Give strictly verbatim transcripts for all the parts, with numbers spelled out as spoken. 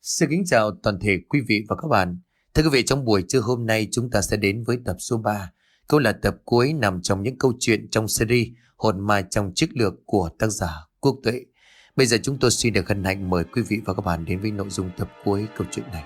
Xin kính chào toàn thể quý vị và các bạn. Thưa quý vị, trong buổi trưa hôm nay chúng ta sẽ đến với tập số ba. Câu là tập cuối nằm trong những câu chuyện trong series Hồn ma trong chiến lược của tác giả Quốc Tuệ. Bây giờ chúng tôi xin được hân hạnh mời quý vị và các bạn đến với nội dung tập cuối câu chuyện này.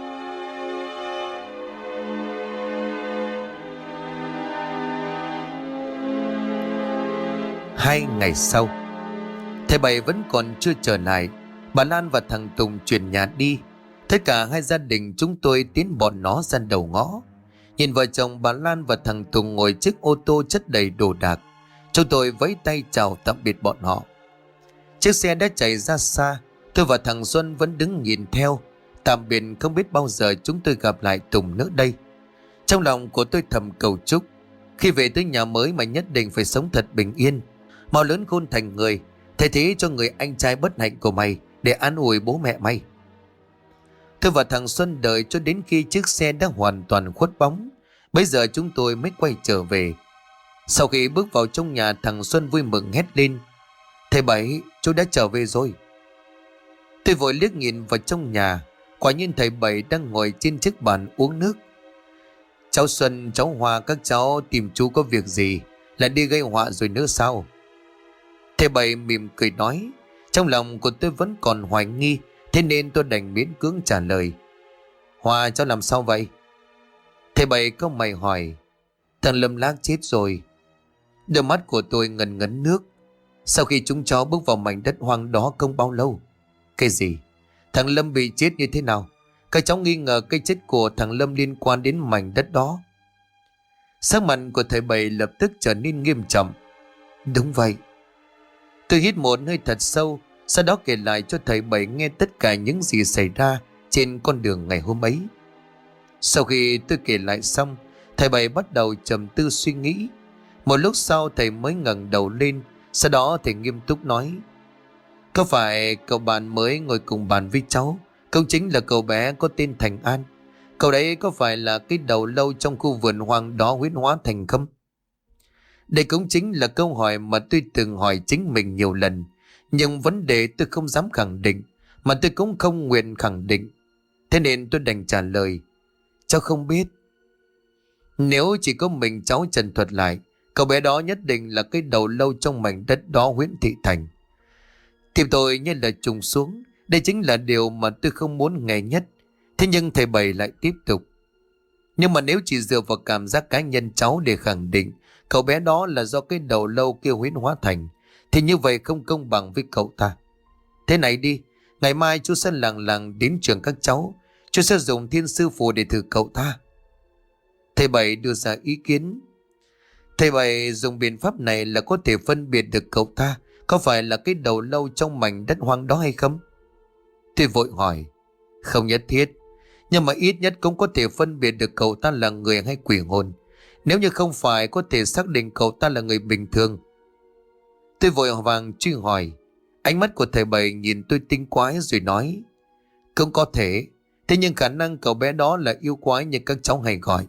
Hai ngày sau, thầy Bảy vẫn còn chưa trở lại. Bà Lan và thằng Tùng chuyển nhà đi. Tất cả hai gia đình chúng tôi tiến bọn nó ra đầu ngõ. Nhìn vợ chồng bà Lan và thằng Tùng ngồi chiếc ô tô chất đầy đồ đạc, chúng tôi vẫy tay chào tạm biệt bọn họ. Chiếc xe đã chạy ra xa. Tôi và thằng Xuân vẫn đứng nhìn theo. Tạm biệt, không biết bao giờ chúng tôi gặp lại Tùng nữa đây. Trong lòng của tôi thầm cầu chúc khi về tới nhà mới mà nhất định phải sống thật bình yên, mau lớn khôn thành người, thay thế cho người anh trai bất hạnh của mày để an ủi bố mẹ mày. Tôi và thằng Xuân đợi cho đến khi chiếc xe đã hoàn toàn khuất bóng, bây giờ chúng tôi mới quay trở về. Sau khi bước vào trong nhà, thằng Xuân vui mừng hét lên: "Thầy Bảy, chú đã trở về rồi." Tôi vội liếc nhìn vào trong nhà. Quả nhiên thầy Bảy đang ngồi trên chiếc bàn uống nước. "Cháu Xuân, cháu Hoa, các cháu tìm chú có việc gì? Lại đi gây họa rồi nữa sao?" Thầy Bảy mỉm cười nói. Trong lòng của tôi vẫn còn hoài nghi, thế nên tôi đành miễn cưỡng trả lời: "Hoa, cháu làm sao vậy?" Thầy Bảy cau mày hỏi: "Thằng Lâm Lác chết rồi." Đôi mắt của tôi ngần ngấn nước. Sau khi chúng cháu bước vào mảnh đất hoang đó không bao lâu. Cái gì? Thằng Lâm bị chết như thế nào? Các cháu nghi ngờ cái chết của thằng Lâm liên quan đến mảnh đất đó. Sắc mặt của thầy Bảy lập tức trở nên nghiêm trọng. Đúng vậy. Tôi hít một hơi thật sâu, sau đó kể lại cho thầy Bảy nghe tất cả những gì xảy ra trên con đường ngày hôm ấy. Sau khi tôi kể lại xong, thầy Bảy bắt đầu trầm tư suy nghĩ. Một lúc sau thầy mới ngẩng đầu lên, sau đó thầy nghiêm túc nói: "Có phải cậu bạn mới ngồi cùng bàn với cháu không chính là cậu bé có tên Thành An? Cậu đấy có phải là cái đầu lâu trong khu vườn hoang đó huyễn hóa thành không?" Đây cũng chính là câu hỏi mà tôi từng hỏi chính mình nhiều lần, nhưng vấn đề tôi không dám khẳng định, mà tôi cũng không nguyện khẳng định. Thế nên tôi đành trả lời: "Cháu không biết." Nếu chỉ có mình cháu trần thuật lại, cậu bé đó nhất định là cái đầu lâu trong mảnh đất đó huyễn thị thành. Tim tôi như là trùng xuống. Đây chính là điều mà tôi không muốn nghe nhất. Thế nhưng thầy Bảy lại tiếp tục: "Nhưng mà nếu chỉ dựa vào cảm giác cá nhân cháu để khẳng định cậu bé đó là do cái đầu lâu kia huyễn hóa thành, thì như vậy không công bằng với cậu ta. Thế này đi, ngày mai chú sẽ lặng lặng đến trường các cháu, chú sẽ dùng thiên sư phù để thử cậu ta." Thầy Bảy đưa ra ý kiến. Thầy Bảy dùng biện pháp này là có thể phân biệt được cậu ta có phải là cái đầu lâu trong mảnh đất hoang đó hay không? Tôi vội hỏi: "Không nhất thiết, nhưng mà ít nhất cũng có thể phân biệt được cậu ta là người hay quỷ hồn. Nếu như không phải, có thể xác định cậu ta là người bình thường." Tôi vội vàng truy hỏi. Ánh mắt của thầy Bảy nhìn tôi tinh quái rồi nói: "Cũng có thể, thế nhưng khả năng cậu bé đó là yêu quái như các cháu hay gọi."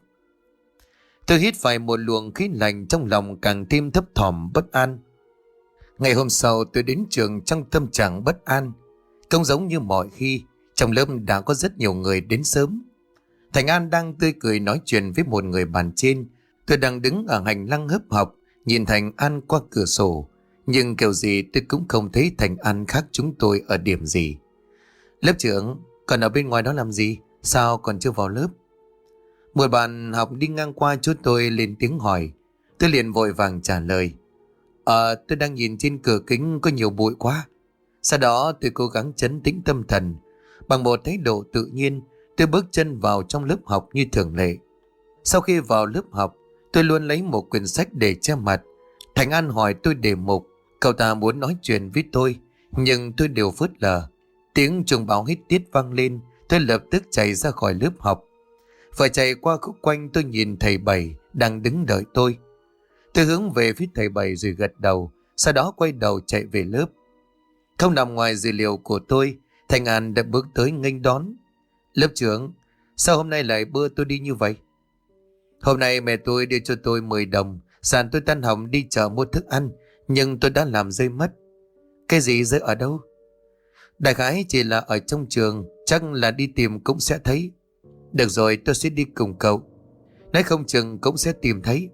Tôi hít phải một luồng khí lạnh, trong lòng càng thêm thấp thỏm bất an. Ngày hôm sau tôi đến trường trong tâm trạng bất an. Không giống như mọi khi, trong lớp đã có rất nhiều người đến sớm. Thành An đang tươi cười nói chuyện với một người bàn trên. Tôi đang đứng ở hành lang hấp học, nhìn Thành An qua cửa sổ, nhưng kiểu gì tôi cũng không thấy Thành An khác chúng tôi ở điểm gì. "Lớp trưởng, còn ở bên ngoài đó làm gì? Sao còn chưa vào lớp?" Một bạn học đi ngang qua chỗ tôi lên tiếng hỏi. Tôi liền vội vàng trả lời: Ờ, tôi đang nhìn trên cửa kính có nhiều bụi quá." Sau đó tôi cố gắng trấn tĩnh tâm thần. Bằng một thái độ tự nhiên, tôi bước chân vào trong lớp học như thường lệ. Sau khi vào lớp học, tôi luôn lấy một quyển sách để che mặt. Thành An hỏi tôi đề mục, cậu ta muốn nói chuyện với tôi, nhưng tôi đều phớt lờ. Tiếng chuông báo hết tiết vang lên, tôi lập tức chạy ra khỏi lớp học. Vừa chạy qua khúc quanh, tôi nhìn thầy Bảy đang đứng đợi tôi. Tôi hướng về phía thầy Bảy rồi gật đầu, sau đó quay đầu chạy về lớp. Không nằm ngoài dự liệu của tôi, Thành An đã bước tới nghênh đón. "Lớp trưởng, sao hôm nay lại bđưa tôi đi như vậy?" "Hôm nay mẹ tôi đưa cho tôi mười đồng, sàn tôi tan học đi chợ mua thức ăn, nhưng tôi đã làm rơi mất." "Cái gì rơi ở đâu?" Đại khái chỉ là ở trong trường, chắc là đi tìm cũng sẽ thấy. Được rồi, tôi sẽ đi cùng cậu. Nói không chừng cũng sẽ tìm thấy.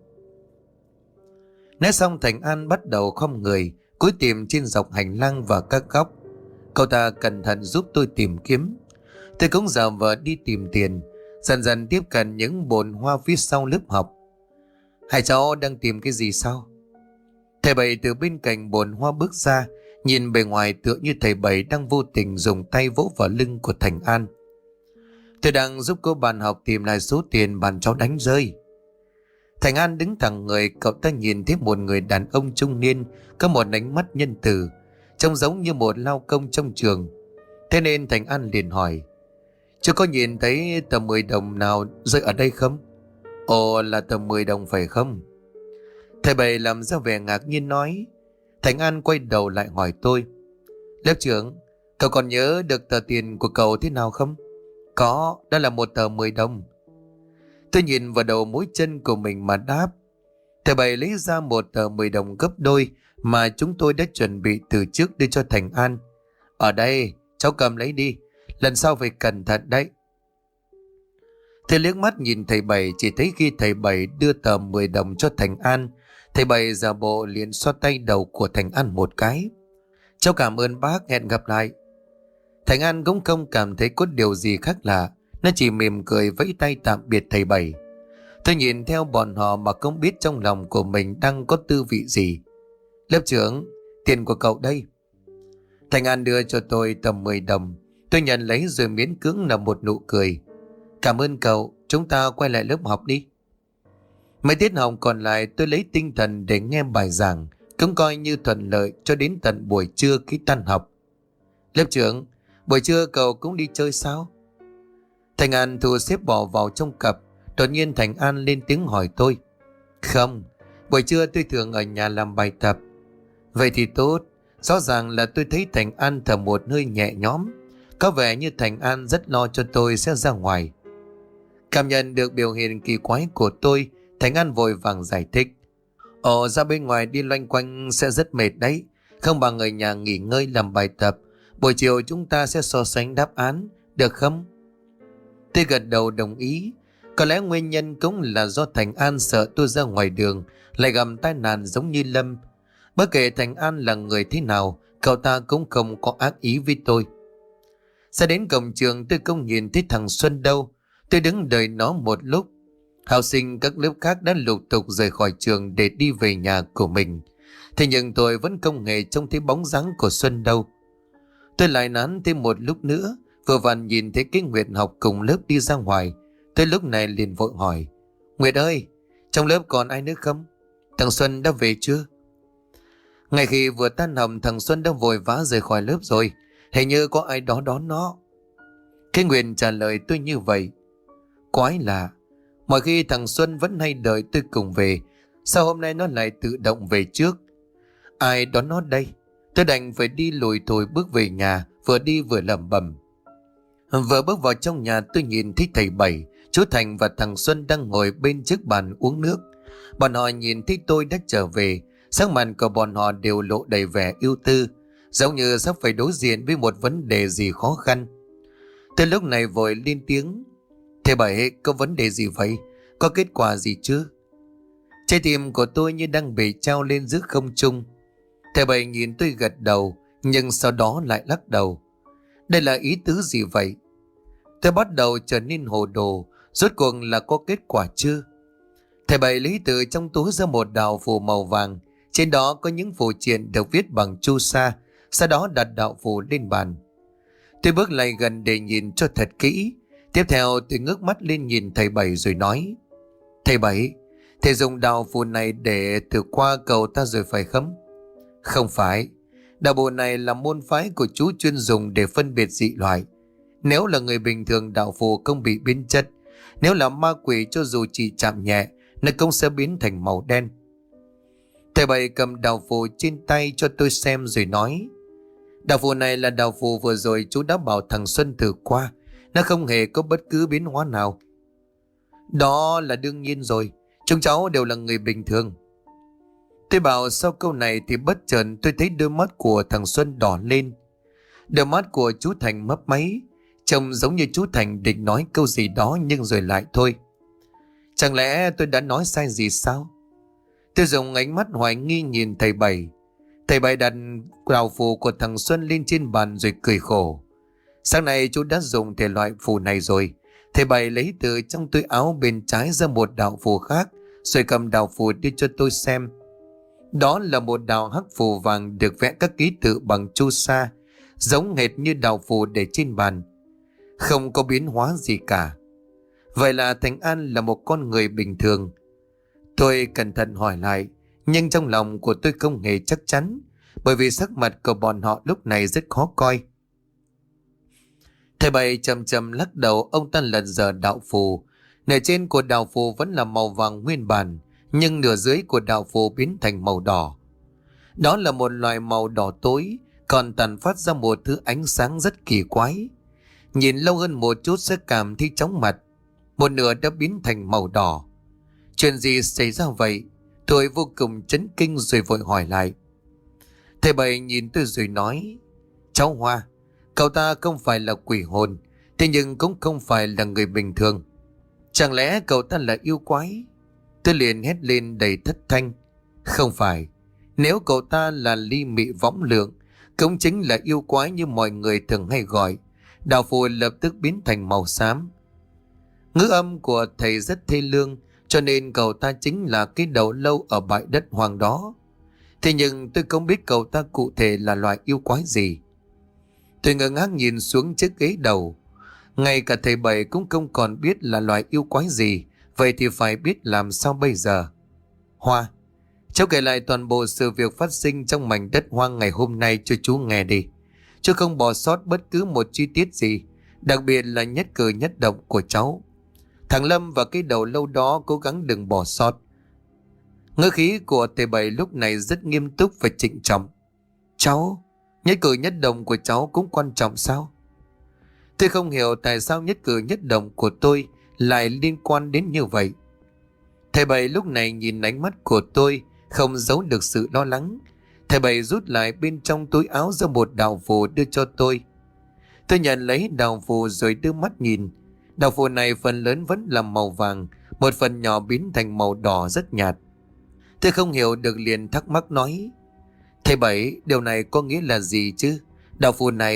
Nói xong Thành An bắt đầu khom người, cúi tìm trên dọc hành lang và các góc. Cậu ta cẩn thận giúp tôi tìm kiếm. Tôi cũng giả vờ đi tìm tiền, dần dần tiếp cận những bồn hoa phía sau lớp học. Hai cháu đang tìm cái gì sao? Thầy Bảy từ bên cạnh bồn hoa bước ra, nhìn bề ngoài tựa như thầy Bảy đang vô tình dùng tay vỗ vào lưng của Thành An. Tôi đang giúp cô bạn học tìm lại số tiền bạn cháu đánh rơi. Thành An đứng thẳng người, cậu ta nhìn thấy một người đàn ông trung niên có một ánh mắt nhân từ, trông giống như một lao công trong trường. Thế nên Thành An liền hỏi: chưa có nhìn thấy tờ mười đồng nào rơi ở đây không? Ồ, là tờ mười đồng phải không? Thầy Bảy làm ra vẻ ngạc nhiên nói. Thành An quay đầu lại hỏi tôi: lớp trưởng, cậu còn nhớ được tờ tiền của cậu thế nào không? Có, đó là một tờ mười đồng. Tôi nhìn vào đầu mũi chân của mình mà đáp. Thầy Bảy lấy ra một tờ mười đồng gấp đôi mà chúng tôi đã chuẩn bị từ trước đưa cho Thành An. Ở đây, cháu cầm lấy đi, lần sau phải cẩn thận đấy. Tôi liếc mắt nhìn thầy Bảy, chỉ thấy khi thầy Bảy đưa tờ mười đồng cho Thành An, thầy Bảy giả bộ liền xoa tay đầu của Thành An một cái. Cháu cảm ơn bác, hẹn gặp lại. Thành An cũng không cảm thấy có điều gì khác lạ, nó chỉ mỉm cười vẫy tay tạm biệt thầy Bảy. Tôi nhìn theo bọn họ mà không biết trong lòng của mình đang có tư vị gì. Lớp trưởng, tiền của cậu đây. Thành An đưa cho tôi tầm mười đồng. Tôi nhận lấy rồi miễn cưỡng là một nụ cười. Cảm ơn cậu, chúng ta quay lại lớp học đi. Mấy tiết học còn lại tôi lấy tinh thần để nghe bài giảng, cũng coi như thuận lợi cho đến tận buổi trưa khi tan học. Lớp trưởng, buổi trưa cậu cũng đi chơi sao? Thành An thu xếp bỏ vào trong cặp. Đột nhiên Thành An lên tiếng hỏi tôi. Không, buổi trưa tôi thường ở nhà làm bài tập. Vậy thì tốt. Rõ ràng là tôi thấy Thành An thở một hơi nhẹ nhõm. Có vẻ như Thành An rất lo cho tôi sẽ ra ngoài. Cảm nhận được biểu hiện kỳ quái của tôi, Thành An vội vàng giải thích. Ồ, ra bên ngoài đi loanh quanh sẽ rất mệt đấy. Không bằng ở nhà nghỉ ngơi làm bài tập. Buổi chiều chúng ta sẽ so sánh đáp án, được không? Tôi gật đầu đồng ý. Có lẽ nguyên nhân cũng là do Thành An sợ tôi ra ngoài đường lại gặp tai nạn giống như Lâm. Bất kể Thành An là người thế nào, cậu ta cũng không có ác ý với tôi. Ra đến cổng trường tôi không nhìn thấy thằng Xuân đâu. Tôi đứng đợi nó một lúc. Học sinh các lớp khác đã lục tục rời khỏi trường để đi về nhà của mình. Thế nhưng tôi vẫn không hề trông thấy bóng dáng của Xuân đâu. Tôi lại nán thêm một lúc nữa, vừa vặn nhìn thấy cái Nguyệt học cùng lớp đi ra ngoài. Tôi lúc này liền vội hỏi: Nguyệt ơi, trong lớp còn ai nữa không? Thằng Xuân đã về chưa? Ngay khi vừa tan học, thằng Xuân đã vội vã rời khỏi lớp rồi. Hình như có ai đó đón nó. Cái Nguyệt trả lời tôi như vậy. Quái lạ, mọi khi thằng Xuân vẫn hay đợi tôi cùng về, sao hôm nay nó lại tự động về trước? Ai đón nó đây? Tôi đành phải đi lùi thổi bước về nhà, vừa đi vừa lẩm bẩm. Vừa bước vào trong nhà tôi nhìn thấy thầy Bảy, chú Thành và thằng Xuân đang ngồi bên chiếc bàn uống nước. Bọn họ nhìn thấy tôi đã trở về, sắc mặt của bọn họ đều lộ đầy vẻ ưu tư, giống như sắp phải đối diện với một vấn đề gì khó khăn. Tôi lúc này vội lên tiếng. Thầy Bảy, có vấn đề gì vậy? Có kết quả gì chứ? Trái tim của tôi như đang bị trao lên giữa không trung. Thầy Bảy nhìn tôi gật đầu, nhưng sau đó lại lắc đầu. Đây là ý tứ gì vậy? Tôi bắt đầu trở nên hồ đồ. Rốt cuộc là có kết quả chưa? Thầy Bảy lấy từ trong túi ra một đạo phù màu vàng. Trên đó có những phù triện được viết bằng chu sa. Sau đó đặt đạo phù lên bàn. Tôi bước lại gần để nhìn cho thật kỹ. Tiếp theo tôi ngước mắt lên nhìn thầy Bảy rồi nói: Thầy Bảy, thầy dùng đạo phù này để thử qua cầu ta rồi phải không? Không phải. Đạo phù này là môn phái của chú chuyên dùng để phân biệt dị loại. Nếu là người bình thường, đạo phù không bị biến chất. Nếu là ma quỷ, cho dù chỉ chạm nhẹ, nó cũng sẽ biến thành màu đen. Thầy Bảy cầm đạo phù trên tay cho tôi xem rồi nói: Đạo phù này là đạo phù vừa rồi chú đã bảo thằng Xuân thử qua. Nó không hề có bất cứ biến hóa nào. Đó là đương nhiên rồi. Chúng cháu đều là người bình thường. Tôi bảo sau câu này thì bất chợt tôi thấy đôi mắt của thằng Xuân đỏ lên. Đôi mắt của chú Thành mấp máy, trông giống như chú Thành định nói câu gì đó nhưng rồi lại thôi. Chẳng lẽ tôi đã nói sai gì sao? Tôi dùng ánh mắt hoài nghi nhìn thầy Bảy. Thầy Bảy đặt đạo phù của thằng Xuân lên trên bàn rồi cười khổ. Sáng nay chú đã dùng thể loại phù này rồi. Thầy Bảy lấy từ trong túi áo bên trái ra một đạo phù khác, rồi cầm đạo phù đưa cho tôi xem. Đó là một đạo hắc phù vàng được vẽ các ký tự bằng chu sa, giống hệt như đạo phù để trên bàn, không có biến hóa gì cả. Vậy là Thành An là một con người bình thường. Tôi cẩn thận hỏi lại, nhưng trong lòng của tôi không hề chắc chắn, bởi vì sắc mặt của bọn họ lúc này rất khó coi. Thầy Bảy chầm chầm lắc đầu, ông ta lật dở đạo phù. Nửa trên của đạo phù vẫn là màu vàng nguyên bản, nhưng nửa dưới của đạo phù biến thành màu đỏ. Đó là một loại màu đỏ tối, còn tàn phát ra một thứ ánh sáng rất kỳ quái. Nhìn lâu hơn một chút sẽ cảm thấy chóng mặt. Một nửa đã biến thành màu đỏ. Chuyện gì xảy ra vậy? Tôi vô cùng chấn kinh rồi vội hỏi lại. Thầy Bảy nhìn tôi rồi nói, cháu Hoa, cậu ta không phải là quỷ hồn, thế nhưng cũng không phải là người bình thường. Chẳng lẽ cậu ta là yêu quái? Tôi liền hét lên đầy thất thanh. Không phải. Nếu cậu ta là ly mị võng lượng, cũng chính là yêu quái như mọi người thường hay gọi, đạo phù lập tức biến thành màu xám. Ngữ âm của thầy rất thê lương, cho nên cậu ta chính là cái đầu lâu ở bãi đất hoang đó. Thế nhưng tôi không biết cậu ta cụ thể là loại yêu quái gì. Tôi ngơ ngác nhìn xuống chiếc ghế đầu. Ngay cả thầy Bảy cũng không còn biết là loại yêu quái gì. Vậy thì phải biết làm sao bây giờ. Hoa, cháu kể lại toàn bộ sự việc phát sinh trong mảnh đất hoang ngày hôm nay cho chú nghe đi. Chú không bỏ sót bất cứ một chi tiết gì, đặc biệt là nhất cử nhất động của cháu. Thằng Lâm và cái đầu lâu đó cố gắng đừng bỏ sót. Ngữ khí của thầy Bảy lúc này rất nghiêm túc và trịnh trọng. Cháu, nhất cử nhất động của cháu cũng quan trọng sao? Tôi không hiểu tại sao nhất cử nhất động của tôi lại liên quan đến như vậy. Thầy Bảy lúc này nhìn ánh mắt của tôi, không giấu được sự lo lắng. Thầy Bảy rút lại bên trong túi áo ra một đạo phù đưa cho tôi. Tôi nhận lấy đạo phù rồi đưa mắt nhìn. Đạo phù này phần lớn vẫn là màu vàng, một phần nhỏ biến thành màu đỏ rất nhạt. Tôi không hiểu được liền thắc mắc nói, thầy Bảy, điều này có nghĩa là gì chứ? Đạo phù này...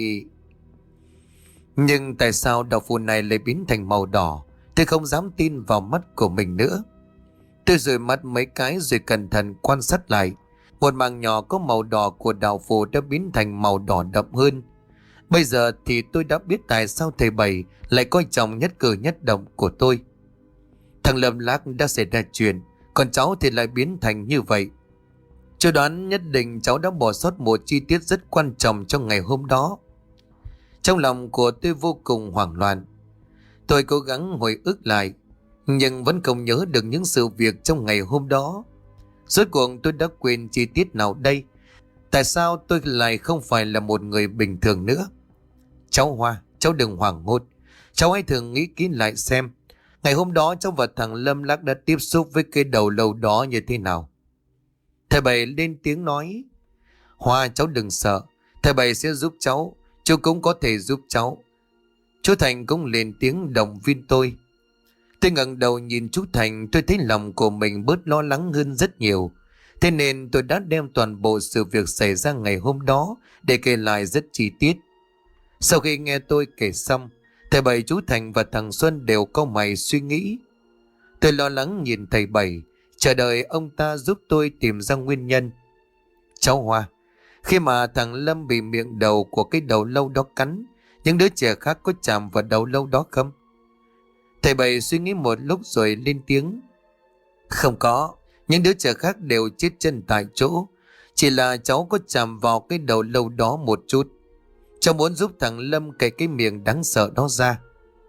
Nhưng tại sao đạo phù này lại biến thành màu đỏ? Tôi không dám tin vào mắt của mình nữa. Tôi rời mắt mấy cái rồi cẩn thận quan sát lại. Một mảng nhỏ có màu đỏ của đạo phù đã biến thành màu đỏ đậm hơn. Bây giờ thì tôi đã biết tại sao thầy Bảy lại coi trọng nhất cử nhất động của tôi. Thằng Lâm Lác đã xảy ra chuyện, còn cháu thì lại biến thành như vậy. Tôi đoán nhất định cháu đã bỏ sót một chi tiết rất quan trọng trong ngày hôm đó. Trong lòng của tôi vô cùng hoảng loạn. Tôi cố gắng hồi ức lại, nhưng vẫn không nhớ được những sự việc trong ngày hôm đó. Rốt cuộc tôi đã quên chi tiết nào đây? Tại sao tôi lại không phải là một người bình thường nữa? Cháu Hoa, cháu đừng hoảng hốt. Cháu hãy thường nghĩ kỹ lại xem. Ngày hôm đó cháu và thằng Lâm Lác đã tiếp xúc với cái đầu lâu đó như thế nào? Thầy Bảy lên tiếng nói, Hoa, cháu đừng sợ. Thầy Bảy sẽ giúp cháu. Chú cũng có thể giúp cháu. Chú Thành cũng lên tiếng động viên tôi. Tôi ngẩng đầu nhìn chú Thành, tôi thấy lòng của mình bớt lo lắng hơn rất nhiều. Thế nên tôi đã đem toàn bộ sự việc xảy ra ngày hôm đó để kể lại rất chi tiết. Sau khi nghe tôi kể xong, thầy Bảy, chú Thành và thằng Xuân đều cau mày suy nghĩ. Tôi lo lắng nhìn thầy Bảy, chờ đợi ông ta giúp tôi tìm ra nguyên nhân. Cháu Hoa, khi mà thằng Lâm bị miệng đầu của cái đầu lâu đó cắn, những đứa trẻ khác có chạm vào đầu lâu đó không? Thầy Bảy suy nghĩ một lúc rồi lên tiếng. Không có, những đứa trẻ khác đều chết chân tại chỗ. Chỉ là cháu có chạm vào cái đầu lâu đó một chút. Cháu muốn giúp thằng Lâm cạy cái miệng đáng sợ đó ra.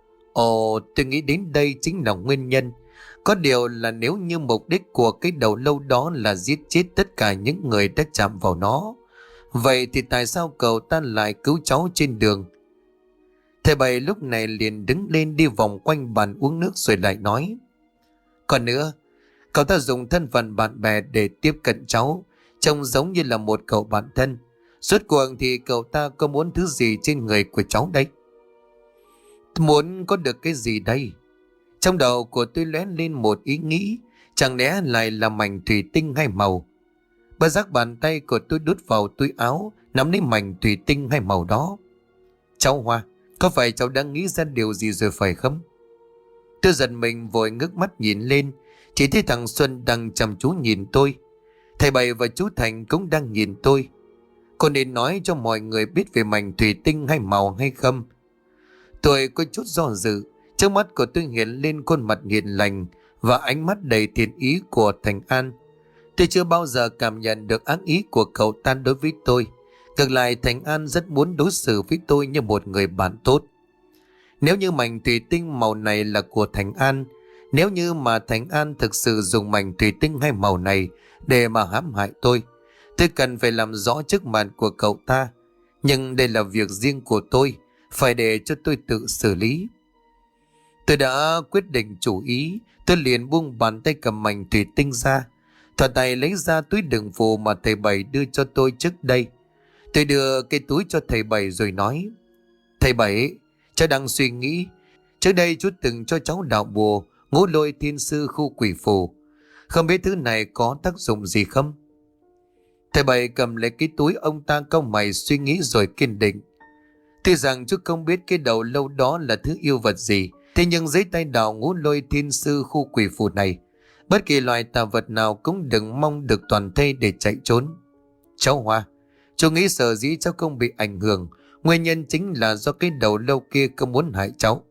Ồ, tôi nghĩ đến đây chính là nguyên nhân. Có điều là nếu như mục đích của cái đầu lâu đó là giết chết tất cả những người đã chạm vào nó, vậy thì tại sao cậu ta lại cứu cháu trên đường? Thầy Bảy lúc này liền đứng lên đi vòng quanh bàn uống nước rồi lại nói. Còn nữa, cậu ta dùng thân phận bạn bè để tiếp cận cháu, trông giống như là một cậu bạn thân. Suốt cuộc thì cậu ta có muốn thứ gì trên người của cháu đây? Muốn có được cái gì đây? Trong đầu của tôi lóe lên một ý nghĩ, chẳng lẽ lại là mảnh thủy tinh hay màu? Bất giác bàn tay của tôi đút vào túi áo, nắm lấy mảnh thủy tinh hay màu đó. Cháu Hoa, có phải cháu đang nghĩ ra điều gì rồi phải không? Tôi giật mình vội ngước mắt nhìn lên, chỉ thấy thằng Xuân đang chăm chú nhìn tôi. Thầy Bảy và chú Thành cũng đang nhìn tôi. Cô nên nói cho mọi người biết về mảnh thủy tinh hay màu hay không? Tôi có chút do dự, trước mắt của tôi hiện lên khuôn mặt hiền lành và ánh mắt đầy thiện ý của Thành An. Tôi chưa bao giờ cảm nhận được ác ý của cậu ta đối với tôi. Ngược lại, Thành An rất muốn đối xử với tôi như một người bạn tốt. Nếu như mảnh thủy tinh màu này là của Thành An, nếu như mà Thành An thực sự dùng mảnh thủy tinh hay màu này để mà hãm hại tôi, tôi cần phải làm rõ trước mặt của cậu ta. Nhưng đây là việc riêng của tôi, phải để cho tôi tự xử lý. Tôi đã quyết định chủ ý, tôi liền buông bàn tay cầm mảnh thủy tinh ra, thuận tay lấy ra túi đựng phù mà thầy Bảy đưa cho tôi trước đây. Tôi đưa cái túi cho thầy Bảy rồi nói: Thầy Bảy, cháu đang suy nghĩ. Trước đây chú từng cho cháu đạo bùa Ngũ Lôi Thiên Sư khu quỷ phù, không biết thứ này có tác dụng gì không? Thầy Bảy cầm lấy cái túi, ông ta cau mày suy nghĩ rồi kiên định: Tuy rằng chú không biết cái đầu lâu đó là thứ yêu vật gì, thế nhưng dưới tay đạo Ngũ Lôi Thiên Sư khu quỷ phù này, bất kỳ loài tà vật nào cũng đừng mong được toàn thây để chạy trốn. Cháu Hoa, chú nghĩ sở dĩ cháu không bị ảnh hưởng, nguyên nhân chính là do cái đầu lâu kia không muốn hại cháu.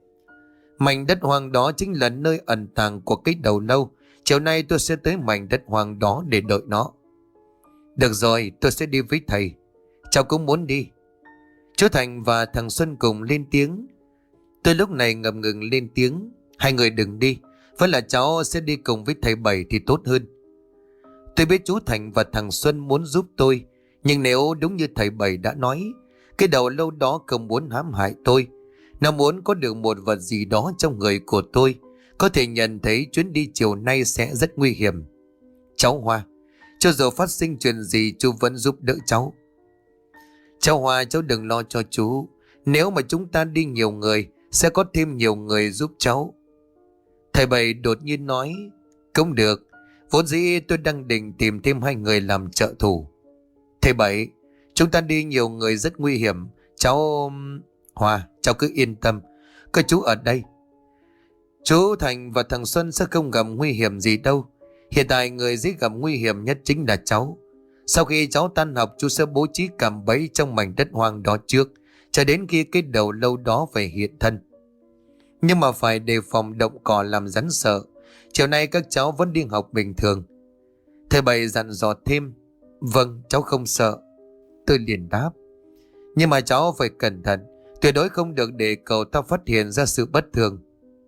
Mảnh đất hoang đó chính là nơi ẩn tàng của cái đầu lâu. Chiều nay tôi sẽ tới mảnh đất hoang đó để đợi nó. Được rồi, tôi sẽ đi với thầy. Cháu cũng muốn đi. Chú Thành và thằng Xuân cùng lên tiếng. Tôi lúc này ngập ngừng lên tiếng: Hai người đừng đi, vẫn là cháu sẽ đi cùng với thầy Bảy thì tốt hơn. Tôi biết chú Thành và thằng Xuân muốn giúp tôi, nhưng nếu đúng như thầy Bảy đã nói, cái đầu lâu đó không muốn hãm hại tôi. Nó muốn có được một vật gì đó trong người của tôi, có thể nhận thấy chuyến đi chiều nay sẽ rất nguy hiểm. Cháu Hoa, cho dù phát sinh chuyện gì chú vẫn giúp đỡ cháu. Cháu Hoa, cháu đừng lo cho chú. Nếu mà chúng ta đi nhiều người, sẽ có thêm nhiều người giúp cháu. Thầy Bảy đột nhiên nói: Cũng được, vốn dĩ tôi đang định tìm thêm hai người làm trợ thủ. Thầy Bảy, chúng ta đi nhiều người rất nguy hiểm. Cháu... Hoa, cháu cứ yên tâm, có chú ở đây. Chú Thành và thằng Xuân sẽ không gặp nguy hiểm gì đâu. Hiện tại người dễ gặp nguy hiểm nhất chính là cháu. Sau khi cháu tan học, chú sẽ bố trí cạm bẫy trong mảnh đất hoang đó trước, cho đến khi cái đầu lâu đó phải hiện thân. Nhưng mà phải đề phòng động cỏ làm rắn sợ. Chiều nay các cháu vẫn đi học bình thường. Thầy Bảy dặn dò thêm. Vâng, cháu không sợ. Tôi liền đáp. Nhưng mà cháu phải cẩn thận, tuyệt đối không được để cậu ta phát hiện ra sự bất thường.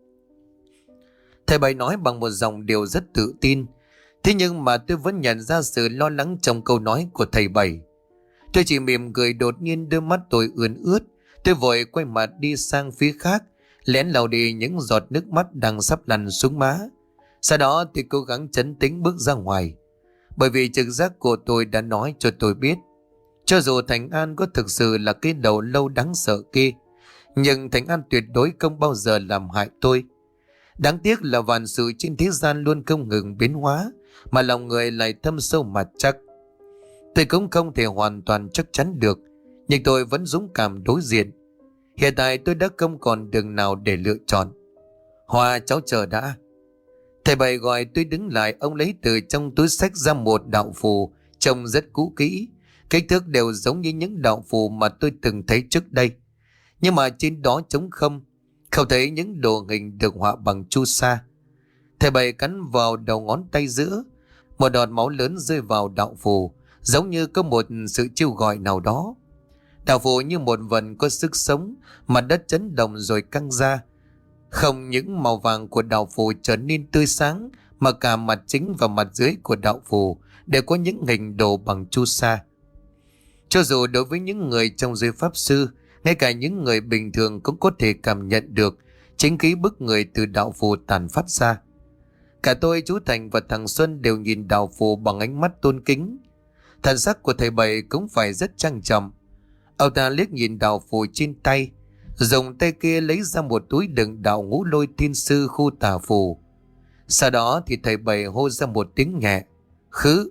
Thầy Bảy nói bằng một giọng điệu rất tự tin. Thế nhưng mà tôi vẫn nhận ra sự lo lắng trong câu nói của thầy Bảy. Tôi chỉ mỉm cười, đột nhiên đôi mắt tôi ươn ướt. Tôi vội quay mặt đi sang phía khác, lén lau đi những giọt nước mắt đang sắp lăn xuống má. Sau đó tôi cố gắng trấn tĩnh bước ra ngoài, bởi vì trực giác của tôi đã nói cho tôi biết, cho dù Thành An có thực sự là cái đầu lâu đáng sợ kia, nhưng Thành An tuyệt đối không bao giờ làm hại tôi. Đáng tiếc là vạn sự trên thế gian luôn không ngừng biến hóa, mà lòng người lại thâm sâu mặt chắc. Tôi cũng không thể hoàn toàn chắc chắn được, nhưng tôi vẫn dũng cảm đối diện. Hiện tại tôi đã không còn đường nào để lựa chọn. Hoa, cháu chờ đã. Thầy Bảy gọi tôi đứng lại. Ông lấy từ trong túi xách ra một đạo phù trông rất cũ kỹ, kích thước đều giống như những đạo phù mà tôi từng thấy trước đây, nhưng mà trên đó trống không, không thấy những đồ hình được họa bằng chu sa. Thầy Bảy cắn vào đầu ngón tay giữa, một đọt máu lớn rơi vào đạo phù, giống như có một sự chiêu gọi nào đó. Đạo phù như một vần có sức sống, mặt đất chấn động rồi căng ra. Không những màu vàng của đạo phù trở nên tươi sáng, mà cả mặt chính và mặt dưới của đạo phù đều có những hình đồ bằng chu sa. Cho dù đối với những người trong giới pháp sư, ngay cả những người bình thường cũng có thể cảm nhận được chính khí bức người từ đạo phù tàn phát ra. Cả tôi, chú Thành và thằng Xuân đều nhìn đạo phù bằng ánh mắt tôn kính. Thần sắc của thầy Bảy cũng phải rất trang trọng. Ông ta liếc nhìn đạo phù trên tay, dùng tay kia lấy ra một túi đựng đạo ngũ lôi thiên sư khu tà phù. Sau đó thì thầy Bảy hô ra một tiếng nhẹ, khứ.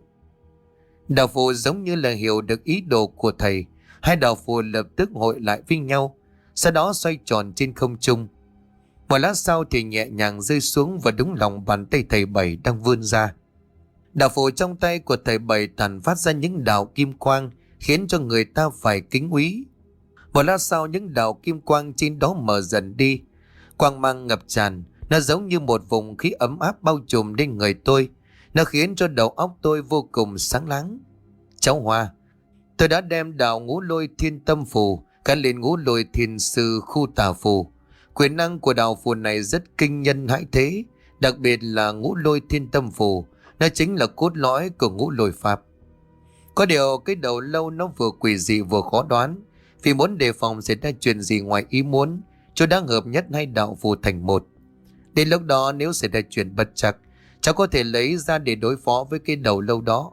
Đạo phù giống như là hiểu được ý đồ của thầy. Hai đạo phù lập tức hội lại với nhau, sau đó xoay tròn trên không trung. Một lát sau thì nhẹ nhàng rơi xuống và đúng lòng bàn tay thầy Bảy đang vươn ra. Đạo phù trong tay của thầy Bảy tản phát ra những đạo kim quang, khiến cho người ta phải kính úy. Một lát sau những đạo kim quang trên đó mở dần đi, quang mang ngập tràn, nó giống như một vùng khí ấm áp bao trùm lên người tôi. Nó khiến cho đầu óc tôi vô cùng sáng láng. Cháu Hoa, tôi đã đem đạo ngũ lôi thiên tâm phù gắn lên ngũ lôi thiên sư khu tà phù. Quyền năng của đạo phù này rất kinh nhân hãi thế, đặc biệt là ngũ lôi thiên tâm phù, nó chính là cốt lõi của ngũ lôi pháp. Có điều cái đầu lâu nó vừa quỷ dị vừa khó đoán, vì muốn đề phòng xảy ra chuyện gì ngoài ý muốn, cho đang hợp nhất hai đạo phù thành một. Đến lúc đó nếu xảy ra chuyện bất trắc, cháu có thể lấy ra để đối phó với cái đầu lâu đó.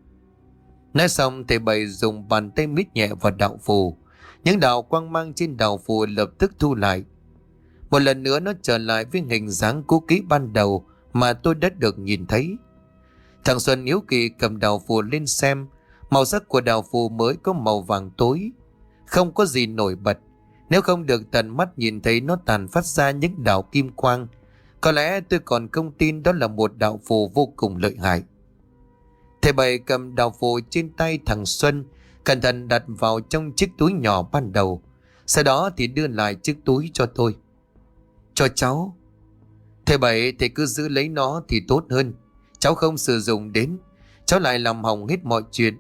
Nói xong thầy Bảy dùng bàn tay mít nhẹ vào đạo phù. Những đạo quang mang trên đạo phù lập tức thu lại. Một lần nữa nó trở lại với hình dáng cũ kỹ ban đầu mà tôi đã được nhìn thấy. Thằng Xuân hiếu kỳ cầm đạo phù lên xem. Màu sắc của đạo phù mới có màu vàng tối, không có gì nổi bật. Nếu không được tận mắt nhìn thấy nó tàn phát ra những đạo kim quang, có lẽ tôi còn không tin đó là một đạo phù vô cùng lợi hại. Thầy Bảy cầm đạo phù trên tay thằng Xuân, cẩn thận đặt vào trong chiếc túi nhỏ ban đầu. Sau đó thì đưa lại chiếc túi cho tôi. Cho cháu. Thầy Bảy, thầy cứ giữ lấy nó thì tốt hơn. Cháu không sử dụng đến, cháu lại làm hỏng hết mọi chuyện.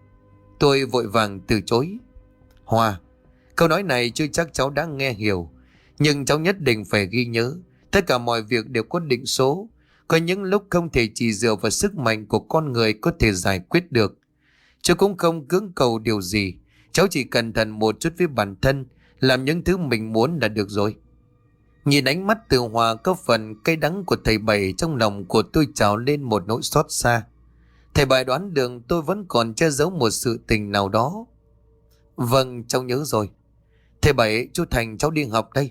Tôi vội vàng từ chối. Hoa, câu nói này chưa chắc cháu đã nghe hiểu, nhưng cháu nhất định phải ghi nhớ. Tất cả mọi việc đều có định số. Có những lúc không thể chỉ dựa vào sức mạnh của con người có thể giải quyết được. Cháu cũng không cưỡng cầu điều gì. Cháu chỉ cẩn thận một chút với bản thân, làm những thứ mình muốn là được rồi. Nhìn ánh mắt từ Hòa có phần cay đắng của thầy Bảy, trong lòng của tôi trào lên một nỗi xót xa. Thầy Bảy đoán được tôi vẫn còn che giấu một sự tình nào đó. Vâng, cháu nhớ rồi. Thầy Bảy, chú Thành cháu đi học đây.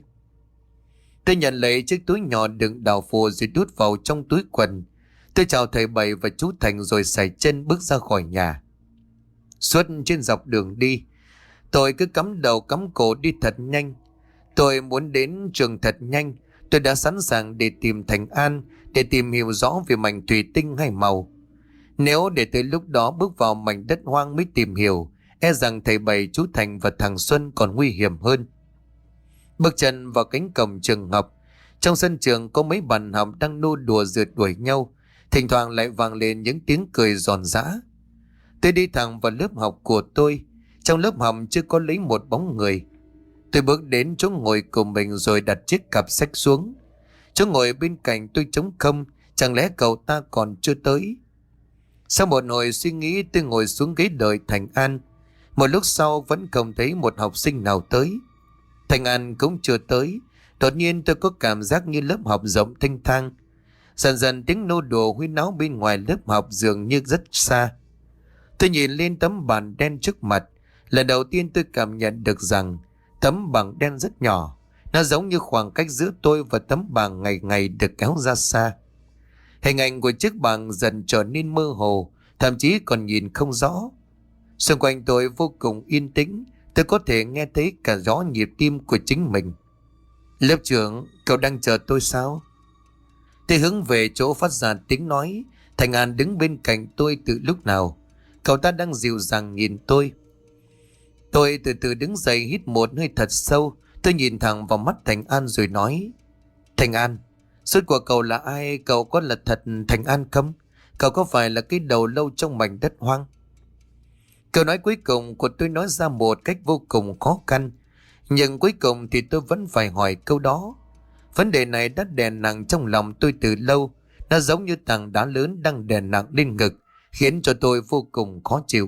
Tôi nhận lấy chiếc túi nhỏ đựng đạo phù rồi đút vào trong túi quần. Tôi chào thầy Bảy và chú Thành rồi sải chân bước ra khỏi nhà. Suốt trên dọc đường đi, tôi cứ cắm đầu cắm cổ đi thật nhanh. Tôi muốn đến trường thật nhanh. Tôi đã sẵn sàng để tìm Thành An, để tìm hiểu rõ về mảnh thủy tinh hay màu. Nếu để tới lúc đó bước vào mảnh đất hoang mới tìm hiểu, e rằng thầy Bảy, chú Thành và thằng Xuân còn nguy hiểm hơn. Bước chân vào cánh cổng trường học. Trong sân trường có mấy bạn học đang nô đùa rượt đuổi nhau, thỉnh thoảng lại vang lên những tiếng cười giòn giã. Tôi đi thẳng vào lớp học của tôi. Trong lớp học chưa có lấy một bóng người. Tôi bước đến chỗ ngồi của mình rồi đặt chiếc cặp sách xuống. Chỗ ngồi bên cạnh tôi trống không, chẳng lẽ cậu ta còn chưa tới? Sau một hồi suy nghĩ, tôi ngồi xuống ghế đợi Thành An. Một lúc sau vẫn không thấy một học sinh nào tới. Thành An cũng chưa tới. Đột nhiên tôi có cảm giác như lớp học rộng thanh thang. Dần dần tiếng nô đùa huyên náo bên ngoài lớp học dường như rất xa. Tôi nhìn lên tấm bảng đen trước mặt. Lần đầu tiên tôi cảm nhận được rằng tấm bảng đen rất nhỏ. Nó giống như khoảng cách giữa tôi và tấm bảng ngày ngày được kéo ra xa. Hình ảnh của chiếc bảng dần trở nên mơ hồ, thậm chí còn nhìn không rõ. Xung quanh tôi vô cùng yên tĩnh. Tôi có thể nghe thấy cả rõ nhịp tim của chính mình. Lớp trưởng, cậu đang chờ tôi sao? Tôi hướng về chỗ phát ra tiếng nói. Thành An đứng bên cạnh tôi từ lúc nào. Cậu ta đang dịu dàng nhìn tôi. Tôi từ từ đứng dậy, hít một hơi thật sâu. Tôi nhìn thẳng vào mắt Thành An rồi nói: Thành An, suốt của cậu là ai? Cậu có là thật Thành An không? Cậu có phải là cái đầu lâu trong mảnh đất hoang? Câu nói cuối cùng của tôi nói ra một cách vô cùng khó khăn. Nhưng cuối cùng thì tôi vẫn phải hỏi câu đó. Vấn đề này đã đè nặng trong lòng tôi từ lâu. Nó giống như tảng đá lớn đang đè nặng lên ngực, khiến cho tôi vô cùng khó chịu.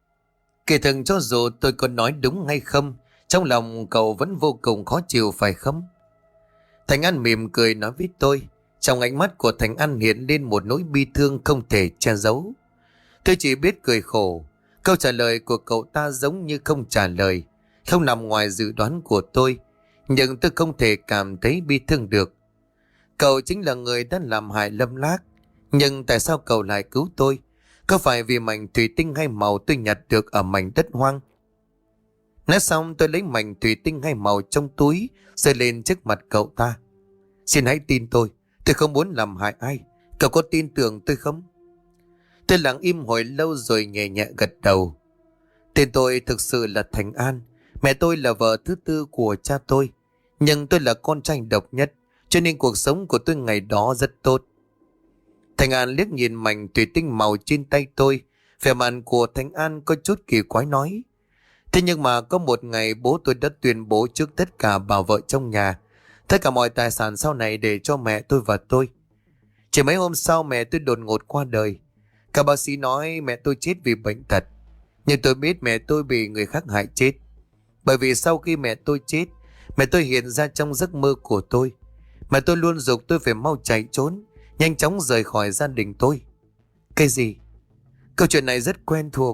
Kể thực cho dù tôi có nói đúng hay không, trong lòng cậu vẫn vô cùng khó chịu phải không? Thành An mỉm cười nói với tôi. Trong ánh mắt của Thành An hiện lên một nỗi bi thương không thể che giấu. Tôi chỉ biết cười khổ. Câu trả lời của cậu ta giống như không trả lời, không nằm ngoài dự đoán của tôi, nhưng tôi không thể cảm thấy bi thương được. Cậu chính là người đã làm hại Lâm Lác, nhưng tại sao cậu lại cứu tôi? Có phải vì mảnh thủy tinh hay màu tôi nhặt được ở mảnh đất hoang? Nói xong tôi lấy mảnh thủy tinh hay màu trong túi giơ lên trước mặt cậu ta. Xin hãy tin tôi, tôi không muốn làm hại ai. Cậu có tin tưởng tôi không? Tôi lặng im hồi lâu rồi nhẹ nhẹ gật đầu. Tên tôi thực sự là Thành An. Mẹ tôi là vợ thứ tư của cha tôi, nhưng tôi là con trai độc nhất, cho nên cuộc sống của tôi ngày đó rất tốt. Thành An liếc nhìn mảnh thủy tinh màu trên tay tôi. Vẻ mặt của Thành An có chút kỳ quái nói: Thế nhưng mà có một ngày bố tôi đã tuyên bố trước tất cả bà vợ trong nhà, tất cả mọi tài sản sau này để cho mẹ tôi và tôi. Chỉ mấy hôm sau mẹ tôi đột ngột qua đời. Các bác sĩ nói mẹ tôi chết vì bệnh tật, nhưng tôi biết mẹ tôi bị người khác hại chết. Bởi vì sau khi mẹ tôi chết, mẹ tôi hiện ra trong giấc mơ của tôi. Mẹ tôi luôn giục tôi phải mau chạy trốn, nhanh chóng rời khỏi gia đình tôi. Cái gì? Câu chuyện này rất quen thuộc.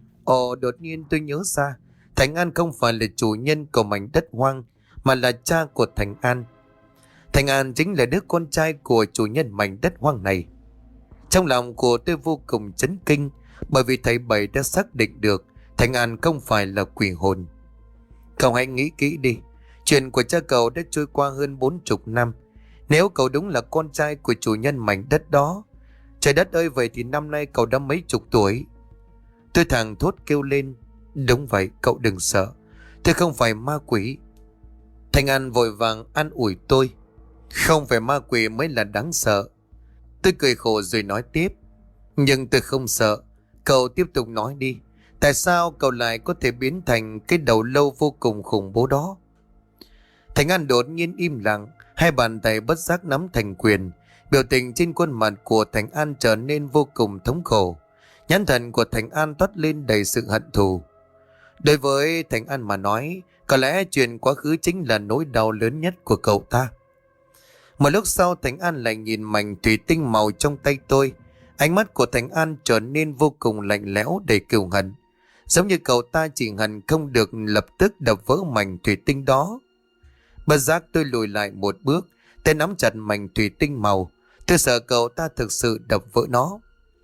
Ồ, đột nhiên tôi nhớ ra, Thành An không phải là chủ nhân của mảnh đất hoang, mà là cha của Thành An. Thành An chính là đứa con trai của chủ nhân mảnh đất hoang này. Trong lòng của tôi vô cùng chấn kinh, bởi vì thầy Bảy đã xác định được Thành An không phải là quỷ hồn. Cậu hãy nghĩ kỹ đi, chuyện của cha cậu đã trôi qua hơn bốn chục năm. Nếu cậu đúng là con trai của chủ nhân mảnh đất đó, trời đất ơi, vậy thì năm nay cậu đã mấy chục tuổi. Tôi thảng thốt kêu lên: Đúng vậy, cậu đừng sợ, tôi không phải ma quỷ. Thành An vội vàng an ủi tôi: Không phải ma quỷ mới là đáng sợ. Tôi cười khổ rồi nói tiếp: Nhưng tôi không sợ. Cậu tiếp tục nói đi. Tại sao cậu lại có thể biến thành cái đầu lâu vô cùng khủng bố đó? Thành An đột nhiên im lặng, hai bàn tay bất giác nắm thành quyền. Biểu tình trên khuôn mặt của Thành An trở nên vô cùng thống khổ. Nhãn thần của Thành An toát lên đầy sự hận thù. Đối với Thành An mà nói, có lẽ chuyện quá khứ chính là nỗi đau lớn nhất của cậu ta. Một lúc sau, Thành An lại nhìn mảnh thủy tinh màu trong tay tôi. Ánh mắt của Thành An trở nên vô cùng lạnh lẽo, đầy cừu hận, giống như cậu ta chỉ hận không được lập tức đập vỡ mảnh thủy tinh đó. Bất giác tôi lùi lại một bước, tay nắm chặt mảnh thủy tinh màu. Tôi sợ cậu ta thực sự đập vỡ nó.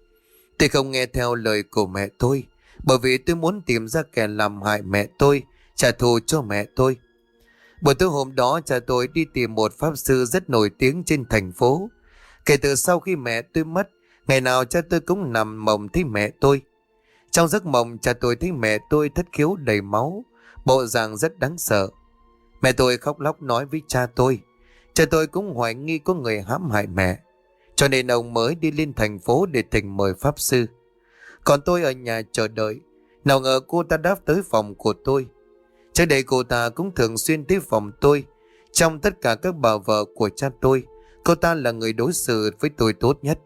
Tôi không nghe theo lời của mẹ tôi, bởi vì tôi muốn tìm ra kẻ làm hại mẹ tôi, trả thù cho mẹ tôi. Buổi tối hôm đó, cha tôi đi tìm một pháp sư rất nổi tiếng trên thành phố. Kể từ sau khi mẹ tôi mất, ngày nào cha tôi cũng nằm mộng thấy mẹ tôi. Trong giấc mộng, cha tôi thấy mẹ tôi thất khiếu đầy máu, bộ dạng rất đáng sợ. Mẹ tôi khóc lóc nói với cha tôi. Cha tôi cũng hoài nghi có người hãm hại mẹ, cho nên ông mới đi lên thành phố để thỉnh mời pháp sư. Còn tôi ở nhà chờ đợi. Nào ngờ cô ta đáp tới phòng của tôi. Trước đây cô ta cũng thường xuyên tới phòng tôi. Trong tất cả các bà vợ của cha tôi, cô ta là người đối xử với tôi tốt nhất.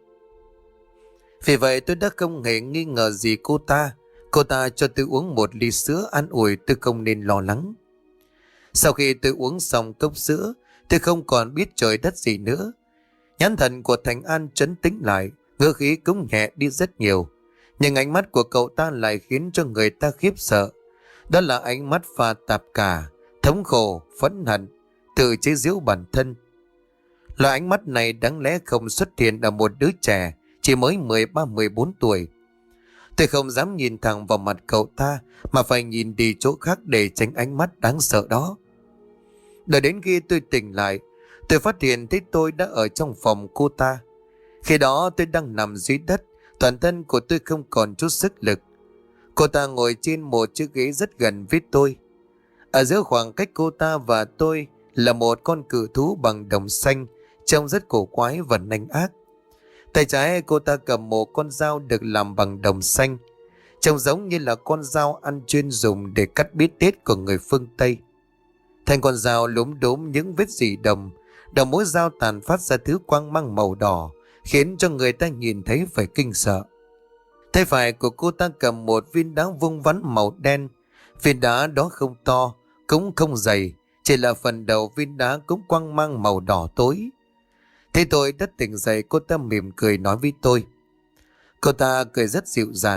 Vì vậy tôi đã không hề nghi ngờ gì cô ta. Cô ta cho tôi uống một ly sữa an ủi tôi không nên lo lắng. Sau khi tôi uống xong cốc sữa, tôi không còn biết trời đất gì nữa. Nhãn thần của Thành An trấn tĩnh lại, ngữ khí cũng nhẹ đi rất nhiều. Nhưng ánh mắt của cậu ta lại khiến cho người ta khiếp sợ. Đó là ánh mắt pha tạp cả, thống khổ, phẫn hận, tự chế giễu bản thân. Loại ánh mắt này đáng lẽ không xuất hiện ở một đứa trẻ chỉ mới mười ba mười bốn tuổi. Tôi không dám nhìn thẳng vào mặt cậu ta, mà phải nhìn đi chỗ khác để tránh ánh mắt đáng sợ đó. Đợi đến khi tôi tỉnh lại, tôi phát hiện thấy tôi đã ở trong phòng cô ta. Khi đó tôi đang nằm dưới đất, toàn thân của tôi không còn chút sức lực. Cô ta ngồi trên một chiếc ghế rất gần với tôi. Ở giữa khoảng cách cô ta và tôi là một con cự thú bằng đồng xanh, trông rất cổ quái và nanh ác. Tay trái cô ta cầm một con dao được làm bằng đồng xanh, trông giống như là con dao ăn chuyên dùng để cắt bít tết của người phương Tây. Thành con dao lúm đốm những vết rỉ đồng, đầu mũi dao tàn phát ra thứ quang mang màu đỏ, khiến cho người ta nhìn thấy phải kinh sợ. Tay phải của cô ta cầm một viên đá vuông vắn màu đen. Viên đá đó không to, cũng không dày, chỉ là phần đầu viên đá cũng quang mang màu đỏ tối. Thế tôi đã tỉnh dậy, cô ta mỉm cười nói với tôi. Cô ta cười rất dịu dàng,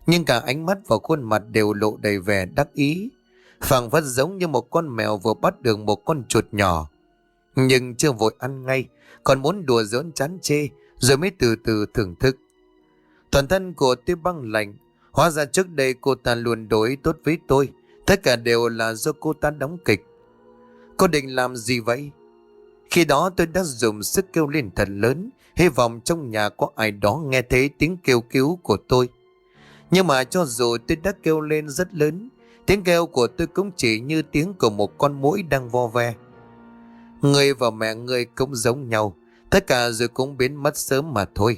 Nhưng cả ánh mắt và khuôn mặt đều lộ đầy vẻ đắc ý, phảng phất giống như một con mèo vừa bắt được một con chuột nhỏ. Nhưng chưa vội ăn ngay, còn muốn đùa giỡn chán chê, rồi mới từ từ thưởng thức. Toàn thân của tôi băng lạnh. Hóa ra trước đây cô ta luôn đối tốt với tôi. Tất cả đều là do cô ta đóng kịch. Cô định làm gì vậy? Khi đó tôi đã dùng sức kêu lên thật lớn, hy vọng trong nhà có ai đó nghe thấy tiếng kêu cứu của tôi. Nhưng mà cho dù tôi đã kêu lên rất lớn, tiếng kêu của tôi cũng chỉ như tiếng của một con muỗi đang vo ve. Người và mẹ người cũng giống nhau, tất cả rồi cũng biến mất sớm mà thôi.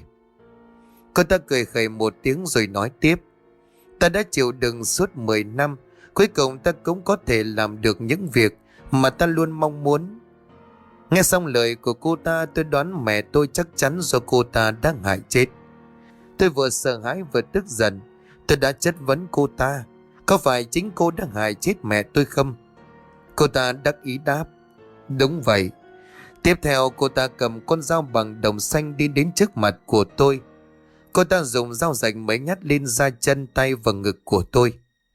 Cô ta cười khẩy một tiếng rồi nói tiếp. Ta đã chịu đựng suốt mười năm, cuối cùng ta cũng có thể làm được những việc mà ta luôn mong muốn. Nghe xong lời của cô ta, tôi đoán mẹ tôi chắc chắn do cô ta đã hại chết. Tôi vừa sợ hãi vừa tức giận. Tôi đã chất vấn cô ta, có phải chính cô đã hại chết mẹ tôi không? Cô ta đắc ý đáp, đúng vậy. Tiếp theo cô ta cầm con dao bằng đồng xanh đi đến trước mặt của tôi. Cô ta dùng dao rạch mấy nhát lên da chân tay và ngực của tôi.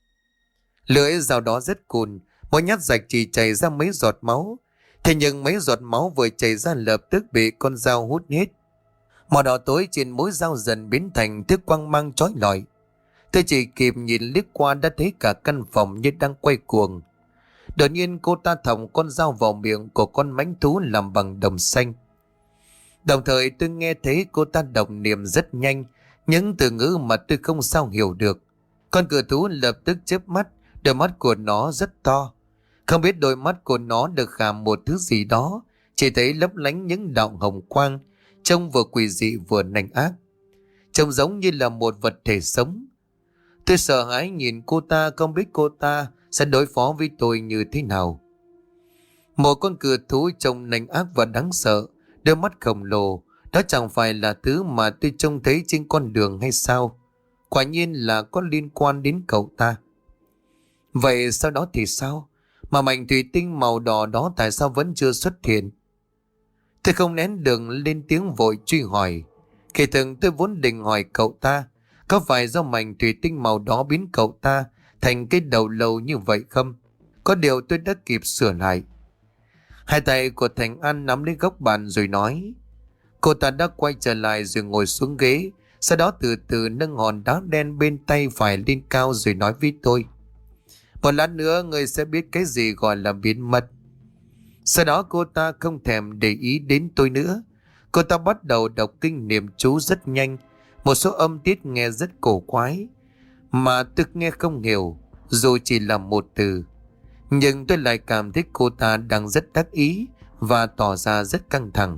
Lưỡi dao đó rất cùn, mỗi nhát rạch chỉ chảy ra mấy giọt máu. Thế nhưng mấy giọt máu vừa chảy ra lập tức bị con dao hút hết. Màu đỏ tối trên mũi dao dần biến thành thứ quang mang chói lọi. Tôi chỉ kịp nhìn liếc qua đã thấy cả căn phòng như đang quay cuồng. Đột nhiên cô ta thòng con dao vào miệng của con mãnh thú làm bằng đồng xanh. Đồng thời tôi nghe thấy cô ta đọc niệm rất nhanh, những từ ngữ mà tôi không sao hiểu được. Con cự thú lập tức chớp mắt, đôi mắt của nó rất to. Không biết đôi mắt của nó được khảm một thứ gì đó, chỉ thấy lấp lánh những đạo hồng quang, trông vừa quỷ dị vừa nanh ác. Trông giống như là một vật thể sống. Tôi sợ hãi nhìn cô ta, không biết cô ta sẽ đối phó với tôi như thế nào. Một con cự thú trông nanh ác và đáng sợ, đôi mắt khổng lồ, đó chẳng phải là thứ mà tôi trông thấy trên con đường hay sao? Quả nhiên là có liên quan đến cậu ta. Vậy sau đó thì sao? Mà mảnh thủy tinh màu đỏ đó tại sao vẫn chưa xuất hiện? Tôi không nén được lên tiếng vội truy hỏi. Kể từng tôi vốn định hỏi cậu ta, có phải do mảnh thủy tinh màu đó biến cậu ta thành cái đầu lâu như vậy không? Có điều tôi đã kịp sửa lại. Hai tay của Thành An nắm lấy góc bàn rồi nói. Cô ta đã quay trở lại rồi ngồi xuống ghế, sau đó từ từ nâng hòn đá đen bên tay phải lên cao rồi nói với tôi. Một lát nữa người sẽ biết cái gì gọi là biến mất. Sau đó cô ta không thèm để ý đến tôi nữa. Cô ta bắt đầu đọc kinh niệm chú rất nhanh, một số âm tiết nghe rất cổ quái, mà tôi nghe không hiểu, dù chỉ là một từ. Nhưng tôi lại cảm thấy cô ta đang rất đắc ý và tỏ ra rất căng thẳng.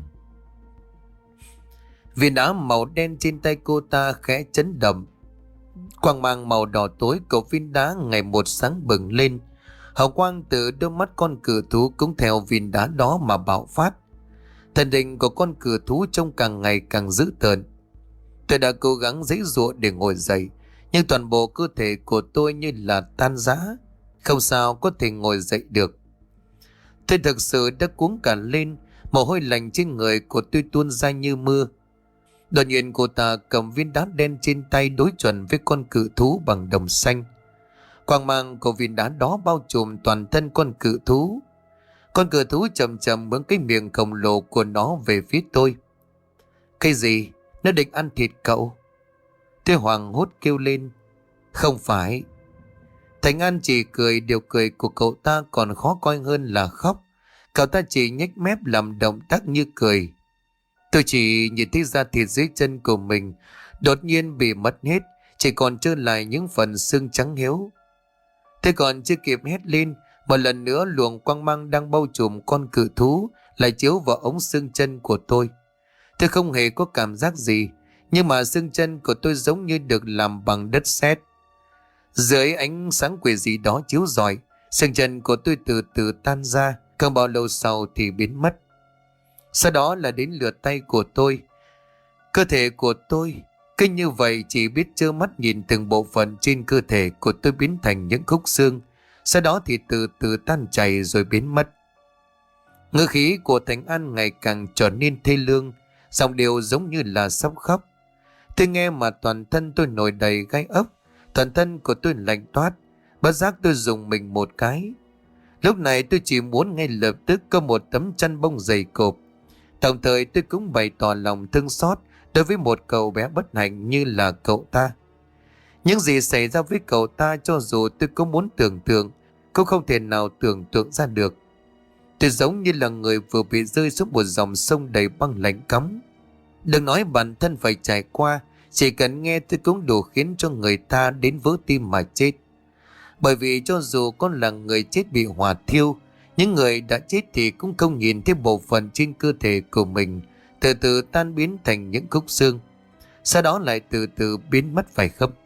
Viên đá màu đen trên tay cô ta khẽ chấn động. Quang mang màu đỏ tối của viên đá ngày một sáng bừng lên. Hào quang từ đôi mắt con cự thú cũng theo viên đá đó mà bạo phát. Thân hình của con cự thú trông càng ngày càng dữ tợn. Tôi đã cố gắng giãy giụa để ngồi dậy, nhưng toàn bộ cơ thể của tôi như là tan rã, không sao có thể ngồi dậy được. Tôi thực sự đã cuống cả lên, mồ hôi lạnh trên người của tôi tuôn ra như mưa. Đột nhiên cô ta cầm viên đá đen trên tay đối chuẩn với con cự thú bằng đồng xanh. Quang mang của viên đá đó bao trùm toàn thân con cự thú. Con cự thú chậm chậm bướng cái miệng khổng lồ của nó về phía tôi. Cái gì? Nó định ăn thịt cậu? Tôi hoảng hốt kêu lên. Không phải. Thành An chỉ cười, điều cười của cậu ta còn khó coi hơn là khóc. Cậu ta chỉ nhếch mép làm động tác như cười. Tôi chỉ nhìn thấy da thịt dưới chân của mình đột nhiên bị mất hết, chỉ còn trơ lại những phần xương trắng hiếu. Tôi còn chưa kịp hét lên, một lần nữa luồng quang mang đang bao trùm con cự thú lại chiếu vào ống xương chân của tôi. Tôi không hề có cảm giác gì, nhưng mà xương chân của tôi giống như được làm bằng đất sét. Dưới ánh sáng quỷ dị đó chiếu rọi, xương chân của tôi từ từ tan ra, không bao lâu sau thì biến mất. Sau đó là đến lượt tay của tôi. Cơ thể của tôi cứ như vậy chỉ biết trơ mắt nhìn từng bộ phận trên cơ thể của tôi biến thành những khúc xương, sau đó thì từ từ tan chảy rồi biến mất. Ngữ khí của Thành An ngày càng trở nên thê lương, giọng điệu giống như là sắp khóc. Tôi nghe mà toàn thân tôi nổi đầy gai ốc. Toàn thân của tôi lạnh toát, bất giác tôi dùng mình một cái. Lúc này tôi chỉ muốn ngay lập tức có một tấm chăn bông dày cộp. Đồng thời tôi cũng bày tỏ lòng thương xót đối với một cậu bé bất hạnh như là cậu ta. Những gì xảy ra với cậu ta cho dù tôi có muốn tưởng tượng, cũng không thể nào tưởng tượng ra được. Tôi giống như là người vừa bị rơi xuống một dòng sông đầy băng lạnh cấm. Đừng nói bản thân phải trải qua, chỉ cần nghe tôi cũng đủ khiến cho người ta đến vỡ tim mà chết. Bởi vì cho dù con là người chết bị hỏa thiêu, những người đã chết thì cũng không nhìn thấy bộ phận trên cơ thể của mình từ từ tan biến thành những khúc xương, sau đó lại từ từ biến mất phải không?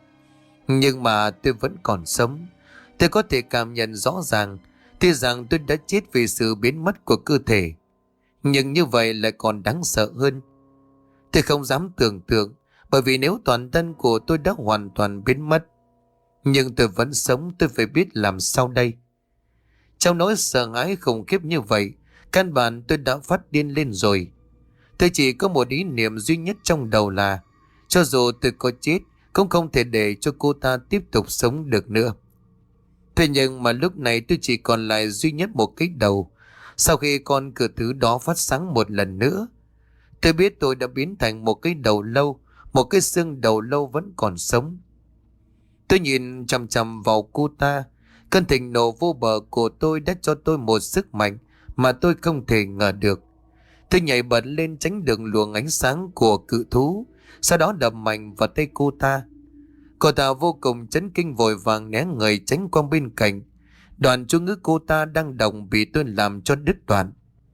Nhưng mà tôi vẫn còn sống. Tôi có thể cảm nhận rõ ràng, tuy rằng tôi đã chết vì sự biến mất của cơ thể, nhưng như vậy lại còn đáng sợ hơn. Tôi không dám tưởng tượng, bởi vì nếu toàn thân của tôi đã hoàn toàn biến mất, nhưng tôi vẫn sống, tôi phải biết làm sao đây. Trong nỗi sợ hãi khủng khiếp như vậy, căn bản tôi đã phát điên lên rồi. Tôi chỉ có một ý niệm duy nhất trong đầu là, cho dù tôi có chết, cũng không thể để cho cô ta tiếp tục sống được nữa. Thế nhưng mà lúc này tôi chỉ còn lại duy nhất một cái đầu. Sau khi con cử thứ đó phát sáng một lần nữa, tôi biết tôi đã biến thành một cái đầu lâu, một cái xương đầu lâu vẫn còn sống. Tôi nhìn chằm chằm vào cô ta. Cơn thịnh nộ vô bờ của tôi đã cho tôi một sức mạnh mà tôi không thể ngờ được. Tôi nhảy bật lên tránh được luồng ánh sáng của cự thú, sau đó đập mạnh vào tay cô ta. Cô ta vô cùng chấn kinh vội vàng né người tránh qua bên cạnh. Đoạn chú ngữ cô ta đang đọc bị tôi làm cho đứt đoạn.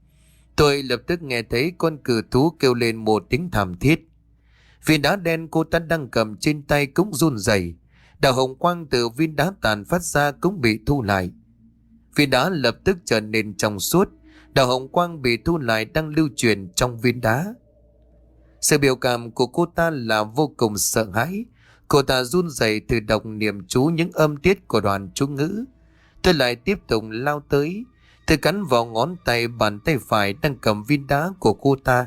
Tôi lập tức nghe thấy con cự thú kêu lên một tiếng thảm thiết. Viên đá đen cô ta đang cầm trên tay cũng run rẩy. Đạo hồng quang từ viên đá tàn phát ra cũng bị thu lại. Viên đá lập tức trở nên trong suốt. Đạo hồng quang bị thu lại đang lưu truyền trong viên đá. Sự biểu cảm của cô ta là vô cùng sợ hãi. Cô ta run rẩy từ đọc niệm chú những âm tiết của đoàn chú ngữ. Tôi lại tiếp tục lao tới. Tôi cắn vào ngón tay bàn tay phải đang cầm viên đá của cô ta.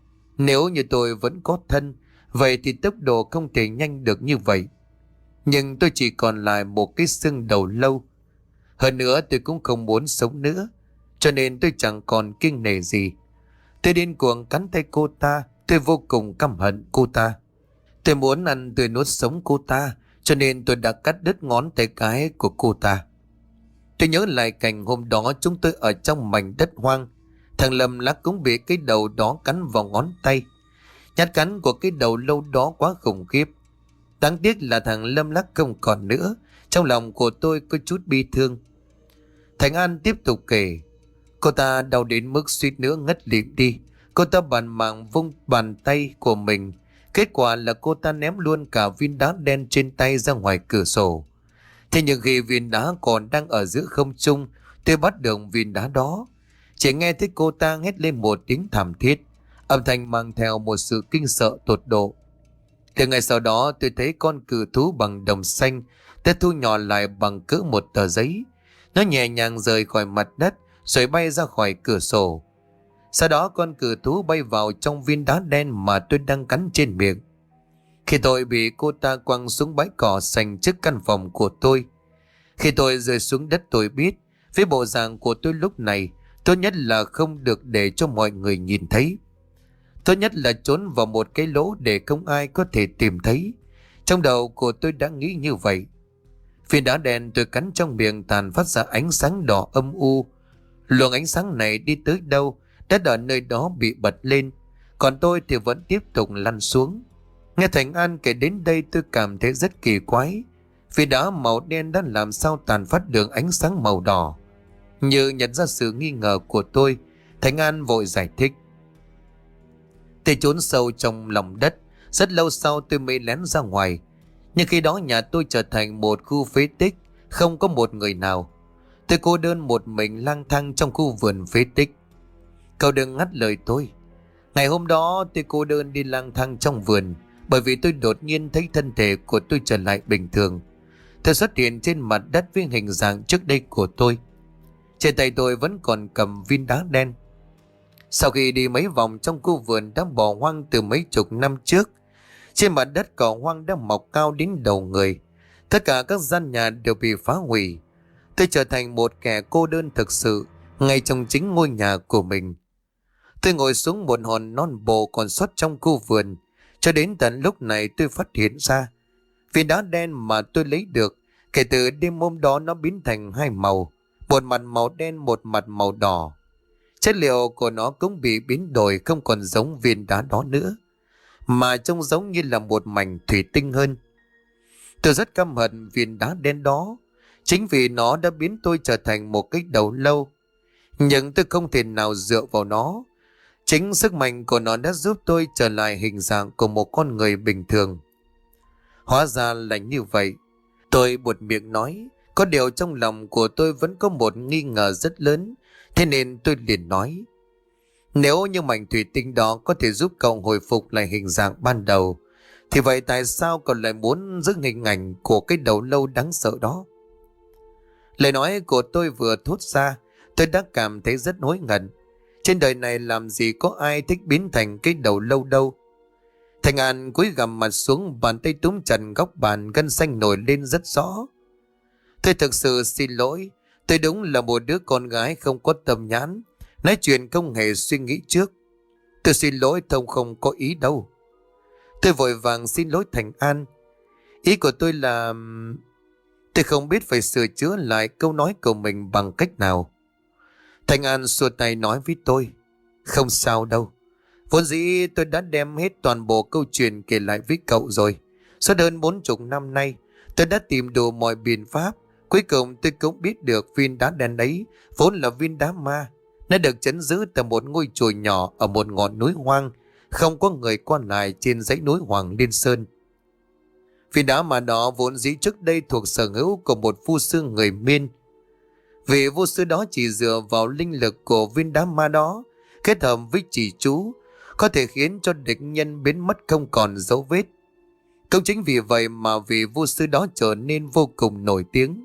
Nếu như tôi vẫn có thân, vậy thì tốc độ không thể nhanh được như vậy. Nhưng tôi chỉ còn lại một cái xương đầu lâu. Hơn nữa tôi cũng không muốn sống nữa, cho nên tôi chẳng còn kiêng nể gì. Tôi điên cuồng cắn tay cô ta. Tôi vô cùng căm hận cô ta. Tôi muốn ăn tươi nuốt sống cô ta, cho nên tôi đã cắt đứt ngón tay cái của cô ta. Tôi nhớ lại cảnh hôm đó chúng tôi ở trong mảnh đất hoang. Thằng Lâm Lắc cũng bị cái đầu đó cắn vào ngón tay. Nhát cắn của cái đầu lâu đó quá khủng khiếp. Đáng tiếc là thằng Lâm Lắc không còn nữa. Trong lòng của tôi có chút bi thương. Thành An tiếp tục kể. Cô ta đau đến mức suýt nữa ngất lịm đi. Cô ta bàn mạng vung bàn tay của mình. Kết quả là cô ta ném luôn cả viên đá đen trên tay ra ngoài cửa sổ. Thế nhưng khi viên đá còn đang ở giữa không trung, tôi bắt được viên đá đó. Chỉ nghe thấy cô ta hét lên một tiếng thảm thiết, âm thanh mang theo một sự kinh sợ tột độ. Từ ngày sau đó tôi thấy con cừu thú bằng đồng xanh đã thu nhỏ lại bằng cỡ một tờ giấy. Nó nhẹ nhàng rời khỏi mặt đất rồi bay ra khỏi cửa sổ. Sau đó con cừu thú bay vào trong viên đá đen mà tôi đang cắn trên miệng. Khi tôi bị cô ta quăng xuống bãi cỏ xanh trước căn phòng của tôi. Khi tôi rơi xuống đất tôi biết, với bộ dạng của tôi lúc này, tốt nhất là không được để cho mọi người nhìn thấy. Tốt nhất là trốn vào một cái lỗ để không ai có thể tìm thấy. Trong đầu của tôi đã nghĩ như vậy. Viên đá đen tôi cắn trong miệng tàn phát ra ánh sáng đỏ âm u. Luồng ánh sáng này đi tới đâu, đất ở nơi đó bị bật lên, còn tôi thì vẫn tiếp tục lăn xuống. Nghe Thành An kể đến đây tôi cảm thấy rất kỳ quái. Viên đá màu đen đã làm sao tàn phát được ánh sáng màu đỏ. Như nhận ra sự nghi ngờ của tôi, Thành An vội giải thích. Tôi trốn sâu trong lòng đất, rất lâu sau tôi mới lén ra ngoài. Nhưng khi đó nhà tôi trở thành một khu phế tích, không có một người nào. Tôi cô đơn một mình lang thang trong khu vườn phế tích. Cậu đừng ngắt lời tôi. Ngày hôm đó tôi cô đơn đi lang thang trong vườn, bởi vì tôi đột nhiên thấy thân thể của tôi trở lại bình thường. Tôi xuất hiện trên mặt đất với hình dạng trước đây của tôi. Trên tay tôi vẫn còn cầm viên đá đen. Sau khi đi mấy vòng trong khu vườn đã bỏ hoang từ mấy chục năm trước, trên mặt đất cỏ hoang đã mọc cao đến đầu người. Tất cả các gian nhà đều bị phá hủy. Tôi trở thành một kẻ cô đơn thực sự ngay trong chính ngôi nhà của mình. Tôi ngồi xuống một hòn non bộ còn sót trong khu vườn. Cho đến tận lúc này tôi phát hiện ra viên đá đen mà tôi lấy được kể từ đêm hôm đó nó biến thành hai màu. Một mặt màu đen, một mặt màu đỏ. Chất liệu của nó cũng bị biến đổi, không còn giống viên đá đó nữa, mà trông giống như là một mảnh thủy tinh hơn. Tôi rất căm hận viên đá đen đó, chính vì nó đã biến tôi trở thành một cái đầu lâu. Nhưng tôi không thể nào dựa vào nó. Chính sức mạnh của nó đã giúp tôi trở lại hình dạng của một con người bình thường. Hóa ra là như vậy. Tôi buột miệng nói. Có điều trong lòng của tôi vẫn có một nghi ngờ rất lớn. Thế nên tôi liền nói, nếu như mảnh thủy tinh đó có thể giúp cậu hồi phục lại hình dạng ban đầu, thì vậy tại sao cậu lại muốn giữ hình ảnh của cái đầu lâu đáng sợ đó? Lời nói của tôi vừa thốt ra, tôi đã cảm thấy rất hối hận. Trên đời này làm gì có ai thích biến thành cái đầu lâu đâu. Thành An cúi gằm mặt xuống, bàn tay túm chặt góc bàn, gân xanh nổi lên rất rõ. Tôi thực sự xin lỗi. Tôi đúng là một đứa con gái không có tâm nhãn, nói chuyện không hề suy nghĩ trước. Tôi xin lỗi Thông, không có ý đâu. Tôi vội vàng xin lỗi Thành An. Ý của tôi là tôi không biết phải sửa chữa lại câu nói của mình bằng cách nào. Thành An xua tay nói với tôi, không sao đâu. Vốn dĩ tôi đã đem hết toàn bộ câu chuyện kể lại với cậu rồi. Suốt hơn bốn chục năm nay, tôi đã tìm đủ mọi biện pháp. Cuối cùng tôi cũng biết được viên đá đen ấy vốn là viên đá ma. Nó được trấn giữ tại một ngôi chùa nhỏ ở một ngọn núi hoang, không có người qua lại trên dãy núi Hoàng Liên Sơn. Viên đá ma đó vốn dĩ trước đây thuộc sở hữu của một phu sư người Miên. Vị vua sư đó chỉ dựa vào linh lực của viên đá ma đó, kết hợp với chỉ chú, có thể khiến cho địch nhân biến mất không còn dấu vết. Cũng chính vì vậy mà vị vua sư đó trở nên vô cùng nổi tiếng.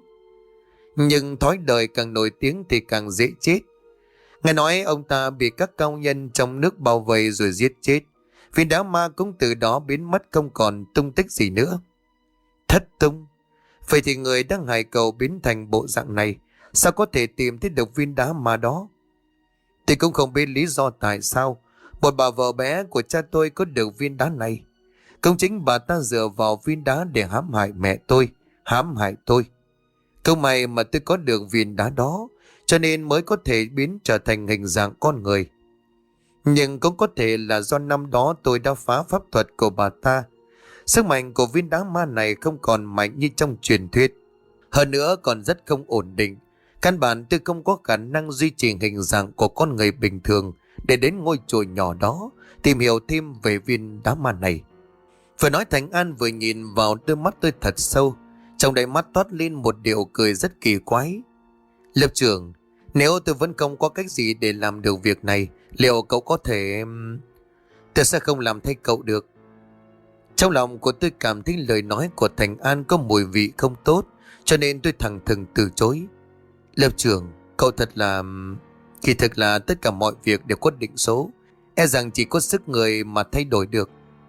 Nhưng thói đời càng nổi tiếng thì càng dễ chết. Nghe nói ông ta bị các cao nhân trong nước bao vây rồi giết chết. Viên đá ma cũng từ đó biến mất không còn tung tích gì nữa. Thất tung. Vậy thì người đang hại cậu biến thành bộ dạng này, sao có thể tìm thấy được viên đá ma đó? Thì cũng không biết lý do tại sao một bà vợ bé của cha tôi có được viên đá này. Cũng chính bà ta dựa vào viên đá để hãm hại mẹ tôi, hãm hại tôi. Không may mà tôi có được viên đá đó, cho nên mới có thể biến trở thành hình dạng con người. Nhưng cũng có thể là do năm đó tôi đã phá pháp thuật của bà ta. Sức mạnh của viên đá ma này không còn mạnh như trong truyền thuyết. Hơn nữa còn rất không ổn định. Căn bản tôi không có khả năng duy trì hình dạng của con người bình thường để đến ngôi chùa nhỏ đó tìm hiểu thêm về viên đá ma này. Vừa nói Thành An vừa nhìn vào đôi mắt tôi thật sâu. Trong đáy mắt toát lên một điệu cười rất kỳ quái. Lớp trưởng, nếu tôi vẫn không có cách gì để làm được việc này, liệu cậu có thể... Tôi sẽ không làm thay cậu được. Trong lòng của tôi cảm thấy lời nói của Thành An có mùi vị không tốt, cho nên tôi thẳng thừng từ chối. Lớp trưởng, cậu thật là... Kỳ thực là tất cả mọi việc đều có định số. E rằng chỉ có sức người mà thay đổi được.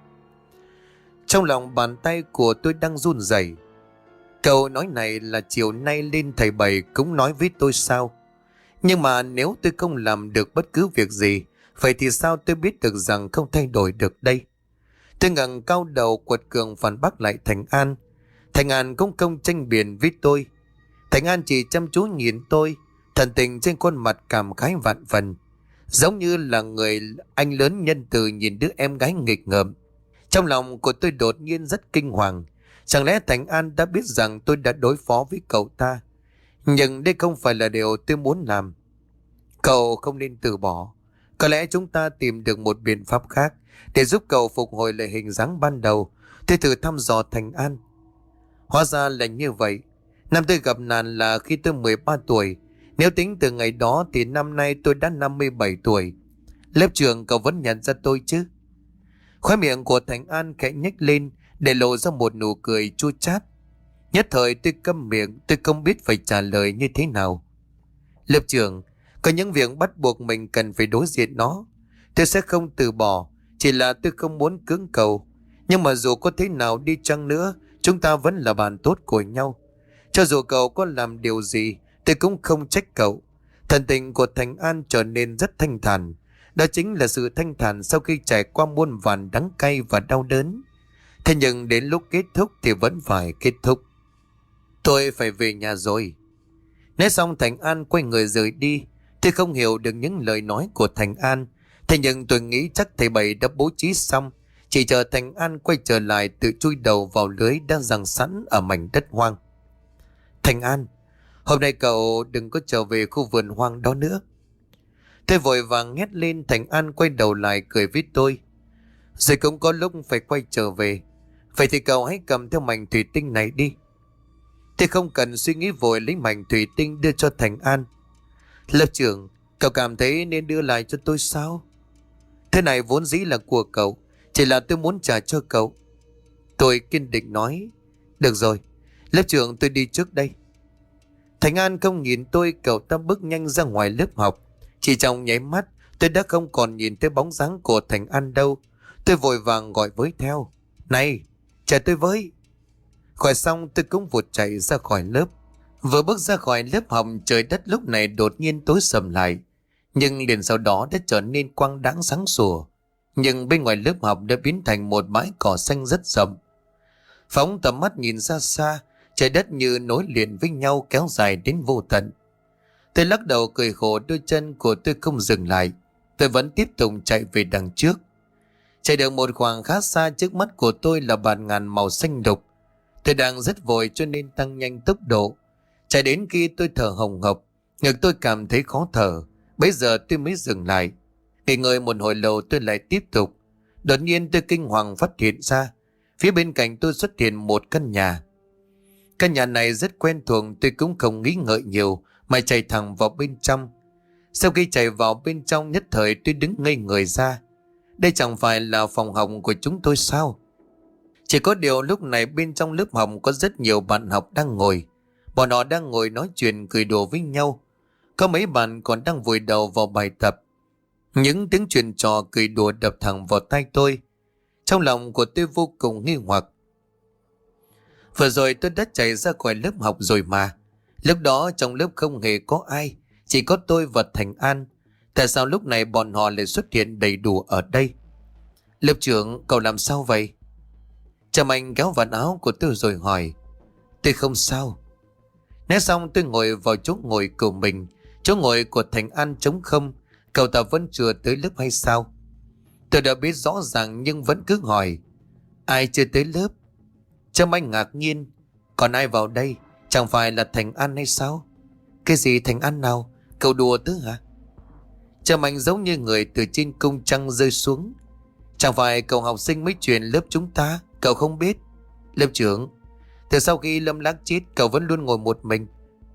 Trong lòng bàn tay của tôi đang run rẩy. Câu nói này là chiều nay lên thầy Bảy cũng nói với tôi sao? Nhưng mà nếu tôi không làm được bất cứ việc gì, vậy thì sao tôi biết được rằng không thay đổi được đây? Tôi ngẩng cao đầu quật cường phản bác lại Thành An. Thành An cũng không tranh biện với tôi. Thành An chỉ chăm chú nhìn tôi, thần tình trên khuôn mặt cảm khái vạn phần, giống như là người anh lớn nhân từ nhìn đứa em gái nghịch ngợm. Trong lòng của tôi đột nhiên rất kinh hoàng. Chẳng lẽ Thành An đã biết rằng tôi đã đối phó với cậu ta? Nhưng đây không phải là điều tôi muốn làm. Cậu không nên từ bỏ. Có lẽ chúng ta tìm được một biện pháp khác để giúp cậu phục hồi lại hình dáng ban đầu. Tôi thử thăm dò Thành An. Hóa ra là như vậy. Năm tôi gặp nạn là khi tôi mười ba tuổi. Nếu tính từ ngày đó thì năm nay tôi đã năm mươi bảy tuổi. Lớp trưởng, cậu vẫn nhận ra tôi chứ? Khóe miệng của Thành An khẽ nhếch lên để lộ ra một nụ cười chua chát. Nhất thời tôi câm miệng, tôi không biết phải trả lời như thế nào. Lớp trưởng, có những việc bắt buộc mình cần phải đối diện nó. Tôi sẽ không từ bỏ, chỉ là tôi không muốn cưỡng cầu. Nhưng mà dù có thế nào đi chăng nữa, chúng ta vẫn là bạn tốt của nhau. Cho dù cậu có làm điều gì, tôi cũng không trách cậu. Thần tình của Thành An trở nên rất thanh thản. Đó chính là sự thanh thản sau khi trải qua muôn vàn đắng cay và đau đớn. Thế nhưng đến lúc kết thúc thì vẫn phải kết thúc. Tôi phải về nhà rồi. Nói xong Thành An quay người rời đi. Tôi không hiểu được những lời nói của Thành An. Thế nhưng tôi nghĩ chắc thầy Bảy đã bố trí xong, chỉ chờ Thành An quay trở lại tự chui đầu vào lưới đang giằng sẵn ở mảnh đất hoang. Thành An, hôm nay cậu đừng có trở về khu vườn hoang đó nữa. Tôi vội vàng hét lên. Thành An quay đầu lại cười với tôi. Rồi cũng có lúc phải quay trở về. Vậy thì cậu hãy cầm theo mảnh thủy tinh này đi. Tôi không cần suy nghĩ vội lấy mảnh thủy tinh đưa cho Thành An. Lớp trưởng, cậu cảm thấy nên đưa lại cho tôi sao? Thế này vốn dĩ là của cậu, chỉ là tôi muốn trả cho cậu. Tôi kiên định nói. Được rồi, lớp trưởng tôi đi trước đây. Thành An không nhìn tôi, cậu ta bước nhanh ra ngoài lớp học. Chỉ trong nháy mắt tôi đã không còn nhìn thấy bóng dáng của Thành An đâu. Tôi vội vàng gọi với theo. Này, chờ tôi với. Khỏi xong tôi cũng vụt chạy ra khỏi lớp. Vừa bước ra khỏi lớp học, trời đất lúc này đột nhiên tối sầm lại. Nhưng liền sau đó đã trở nên quang đãng sáng sủa. Nhưng bên ngoài lớp học đã biến thành một bãi cỏ xanh rất rậm. Phóng tầm mắt nhìn ra xa, trời đất như nối liền với nhau kéo dài đến vô tận. Tôi lắc đầu cười khổ, đôi chân của tôi không dừng lại. Tôi vẫn tiếp tục chạy về đằng trước. Chạy được một khoảng khá xa, trước mắt của tôi là bạt ngàn màu xanh đục. Tôi đang rất vội cho nên tăng nhanh tốc độ. Chạy đến khi tôi thở hồng hộc, ngực tôi cảm thấy khó thở. Bây giờ tôi mới dừng lại. Nghỉ ngơi một hồi lâu tôi lại tiếp tục. Đột nhiên tôi kinh hoàng phát hiện ra, phía bên cạnh tôi xuất hiện một căn nhà. Căn nhà này rất quen thuộc, tôi cũng không nghĩ ngợi nhiều mà chạy thẳng vào bên trong. Sau khi chạy vào bên trong, nhất thời tôi đứng ngây người ra. Đây chẳng phải là phòng học của chúng tôi sao? Chỉ có điều lúc này bên trong lớp học có rất nhiều bạn học đang ngồi. Bọn họ đang ngồi nói chuyện cười đùa với nhau. Có mấy bạn còn đang vùi đầu vào bài tập. Những tiếng chuyện trò cười đùa đập thẳng vào tai tôi. Trong lòng của tôi vô cùng nghi hoặc. Vừa rồi tôi đã chạy ra khỏi lớp học rồi mà. Lúc đó trong lớp không hề có ai, chỉ có tôi và Thành An. Tại sao lúc này bọn họ lại xuất hiện đầy đủ ở đây? Lớp trưởng, cậu làm sao vậy? Trầm Anh kéo vạt áo của tôi rồi hỏi. Tôi không sao. Nói xong tôi ngồi vào chỗ ngồi của mình. Chỗ ngồi của Thành An trống không. Cậu ta vẫn chưa tới lớp hay sao? Tôi đã biết rõ ràng nhưng vẫn cứ hỏi. Ai chưa tới lớp? Trâm Anh ngạc nhiên. Còn ai vào đây? Chẳng phải là Thành An hay sao? Cái gì Thành An nào? Cậu đùa tớ hả? Trâm Anh giống như người từ trên cung trăng rơi xuống. Chẳng phải cậu học sinh mới truyền lớp chúng ta, cậu không biết? Lớp trưởng, từ sau khi Lâm Lạc chết cậu vẫn luôn ngồi một mình.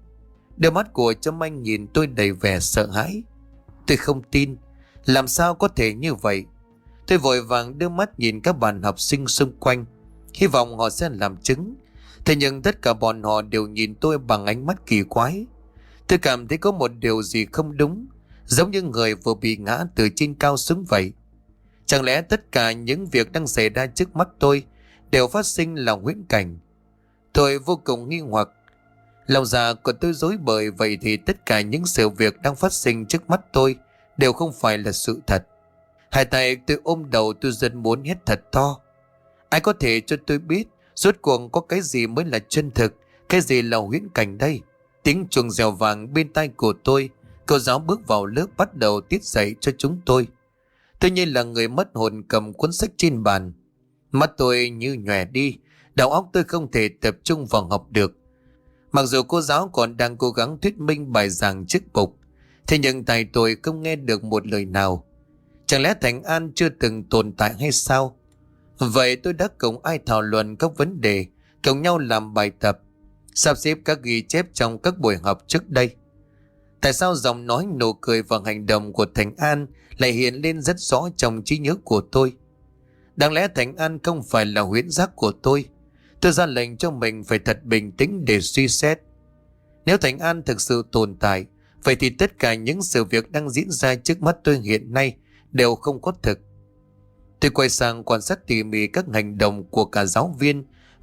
Đôi mắt của Trâm Anh nhìn tôi đầy vẻ sợ hãi. Tôi không tin. Làm sao có thể như vậy? Tôi vội vàng đưa mắt nhìn các bạn học sinh xung quanh, hy vọng họ sẽ làm chứng. Thế nhưng tất cả bọn họ đều nhìn tôi bằng ánh mắt kỳ quái. Tôi cảm thấy có một điều gì không đúng, giống như người vừa bị ngã từ trên cao xuống vậy. Chẳng lẽ tất cả những việc đang xảy ra trước mắt tôi đều phát sinh là huyễn cảnh? Tôi vô cùng nghi hoặc. Lòng dạ của tôi rối bời. Vậy thì tất cả những sự việc đang phát sinh trước mắt tôi đều không phải là sự thật. Hai tay tôi ôm đầu, tôi rất muốn hét thật to. Ai có thể cho tôi biết rốt cuộc có cái gì mới là chân thực, cái gì là huyễn cảnh đây? Tiếng chuông rèo vàng bên tai của tôi. Cô giáo bước vào lớp bắt đầu tiết dạy cho chúng tôi. Tôi như là người mất hồn cầm cuốn sách trên bàn. Mắt tôi như nhòe đi, đầu óc tôi không thể tập trung vào học được. Mặc dù cô giáo còn đang cố gắng thuyết minh bài giảng trước bục, thế nhưng tai tôi không nghe được một lời nào. Chẳng lẽ Thành An chưa từng tồn tại hay sao? Vậy tôi đã cùng ai thảo luận các vấn đề, cùng nhau làm bài tập, sắp xếp các ghi chép trong các buổi học trước đây? Tại sao giọng nói, nụ cười và hành động của Thành An lại hiện lên rất rõ trong trí nhớ của tôi? Đáng lẽ Thành An không phải là huyễn giác của tôi? Tôi ra lệnh cho mình phải thật bình tĩnh để suy xét. Nếu Thành An thực sự tồn tại, vậy thì tất cả những sự việc đang diễn ra trước mắt tôi hiện nay đều không có thực. Tôi quay sang quan sát tỉ mỉ các hành động của cả giáo viên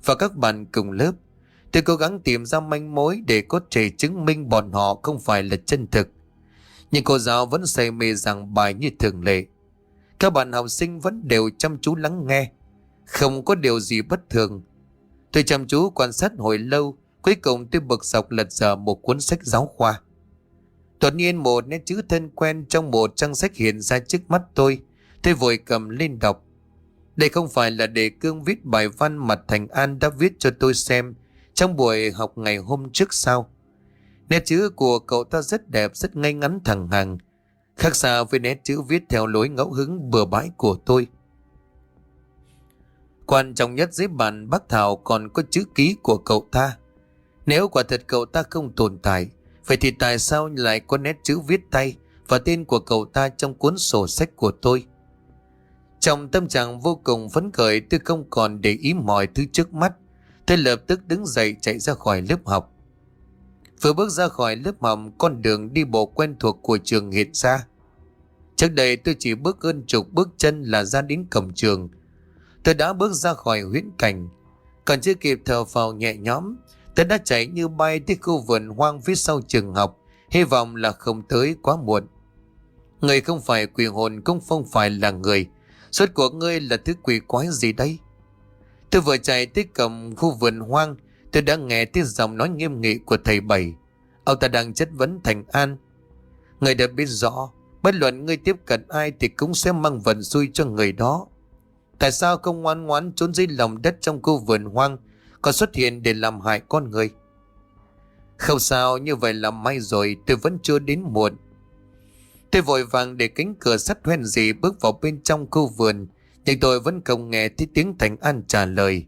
và các bạn cùng lớp. Tôi cố gắng tìm ra manh mối để có thể chứng minh bọn họ không phải là chân thực. Nhưng cô giáo vẫn say mê giảng bài như thường lệ. Các bạn học sinh vẫn đều chăm chú lắng nghe. Không có điều gì bất thường. Tôi chăm chú quan sát hồi lâu. Cuối cùng tôi bực dọc lật dở một cuốn sách giáo khoa. Đột nhiên một nét chữ thân quen trong một trang sách hiện ra trước mắt tôi. Tôi vội cầm lên đọc. Đây không phải là đề cương viết bài văn mà Thành An đã viết cho tôi xem trong buổi học ngày hôm trước sao? Nét chữ của cậu ta rất đẹp, rất ngay ngắn thẳng hàng, khác xa với nét chữ viết theo lối ngẫu hứng bừa bãi của tôi. Quan trọng nhất dưới bàn bác Thảo còn có chữ ký của cậu ta. Nếu quả thật cậu ta không tồn tại, vậy thì tại sao lại có nét chữ viết tay và tên của cậu ta trong cuốn sổ sách của tôi? Trong tâm trạng vô cùng phấn khởi, tôi không còn để ý mọi thứ trước mắt. Tôi lập tức đứng dậy chạy ra khỏi lớp học. Vừa bước ra khỏi lớp học, con đường đi bộ quen thuộc của trường hiện ra. Trước đây tôi chỉ bước hơn chục bước chân là ra đến cổng trường. Tôi đã bước ra khỏi huyễn cảnh. Còn chưa kịp thở phào nhẹ nhõm, tôi đã chạy như bay tới khu vườn hoang phía sau trường học, hy vọng là không tới quá muộn. Người không phải quỷ hồn, cũng không phải là người. Suốt của ngươi là thứ quỷ quái gì đây? Tôi vừa chạy tới cổng khu vườn hoang, tôi đã nghe tiếng giọng nói nghiêm nghị của thầy Bảy. Ông ta đang chất vấn Thành An. Người đã biết rõ, bất luận ngươi tiếp cận ai thì cũng sẽ mang vận xui cho người đó. Tại sao không ngoan ngoãn trốn dưới lòng đất trong khu vườn hoang, còn xuất hiện để làm hại con người? Không sao, như vậy là may rồi, tôi vẫn chưa đến muộn. Tôi vội vàng để cánh cửa sắt hoen dỉ bước vào bên trong khu vườn, nhưng tôi vẫn không nghe thấy tiếng Thành An trả lời.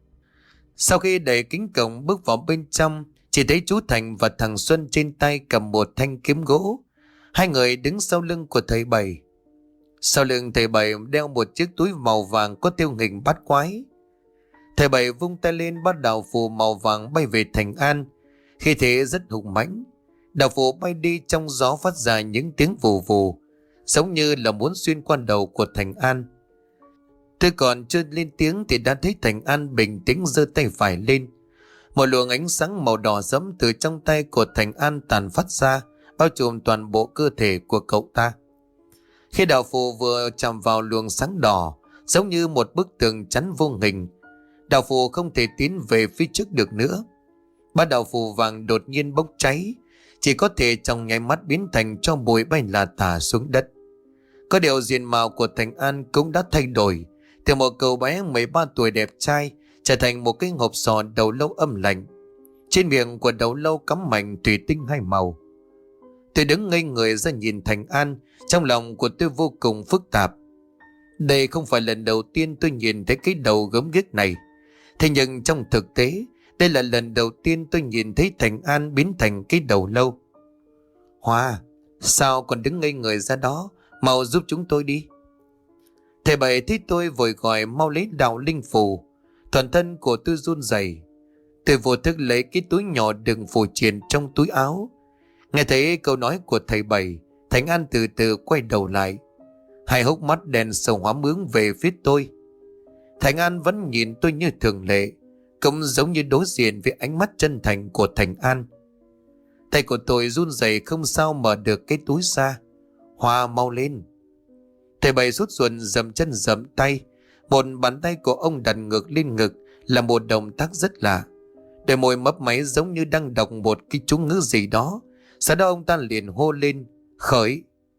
Sau khi đẩy cánh cổng bước vào bên trong, chỉ thấy chú Thành và thằng Xuân trên tay cầm một thanh kiếm gỗ. Hai người đứng sau lưng của thầy Bảy. Sau lưng thầy Bảy đeo một chiếc túi màu vàng có tiêu hình bát quái. Thầy Bảy vung tay lên, bắt đạo phù màu vàng bay về Thành An. Khi thế rất hùng mãnh, đạo phù bay đi trong gió phát ra những tiếng vù vù, giống như là muốn xuyên qua đầu của Thành An. Tôi còn chưa lên tiếng thì đã thấy Thành An bình tĩnh giơ tay phải lên. Một luồng ánh sáng màu đỏ sẫm từ trong tay của Thành An tàn phát ra, bao trùm toàn bộ cơ thể của cậu ta. Khi đạo phù vừa chạm vào luồng sáng đỏ, giống như một bức tường chắn vô hình, đạo phù không thể tiến về phía trước được nữa. Ba đạo phù vàng đột nhiên bốc cháy, chỉ có thể trong nháy mắt biến thành tro bụi bay là tả xuống đất. Có điều diện mạo của Thành An cũng đã thay đổi, từ một cậu bé mười ba tuổi đẹp trai trở thành một cái hộp sọ đầu lâu âm lạnh. Trên miệng của đầu lâu cắm mảnh thủy tinh hai màu. Tôi đứng ngây người ra nhìn Thành An, trong lòng của tôi vô cùng phức tạp. Đây không phải lần đầu tiên tôi nhìn thấy cái đầu gớm ghiếc này. Thế nhưng trong thực tế, đây là lần đầu tiên tôi nhìn thấy Thành An biến thành cái đầu lâu. Hoa, sao còn đứng ngây người ra đó, mau giúp chúng tôi đi. Thầy Bảy thấy tôi vội gọi mau lấy đạo linh phù. Toàn thân của tôi run rẩy. Tôi vô thức lấy cái túi nhỏ đựng phù triện trong túi áo. Nghe thấy câu nói của thầy Bảy, Thành An từ từ quay đầu lại. Hai hốc mắt đèn sầu hóa hướng về phía tôi. Thành An vẫn nhìn tôi như thường lệ, cũng giống như đối diện với ánh mắt chân thành của Thành An. Tay của tôi run rẩy không sao mở được cái túi ra. Hoa, mau lên. Thầy Bảy sốt ruột dậm chân dậm tay. Một bàn tay của ông đặt ngược lên ngực là một động tác rất lạ. Đôi môi mấp máy giống như đang đọc một cái chú ngữ gì đó. Sau đó ông ta liền hô lên, khởi.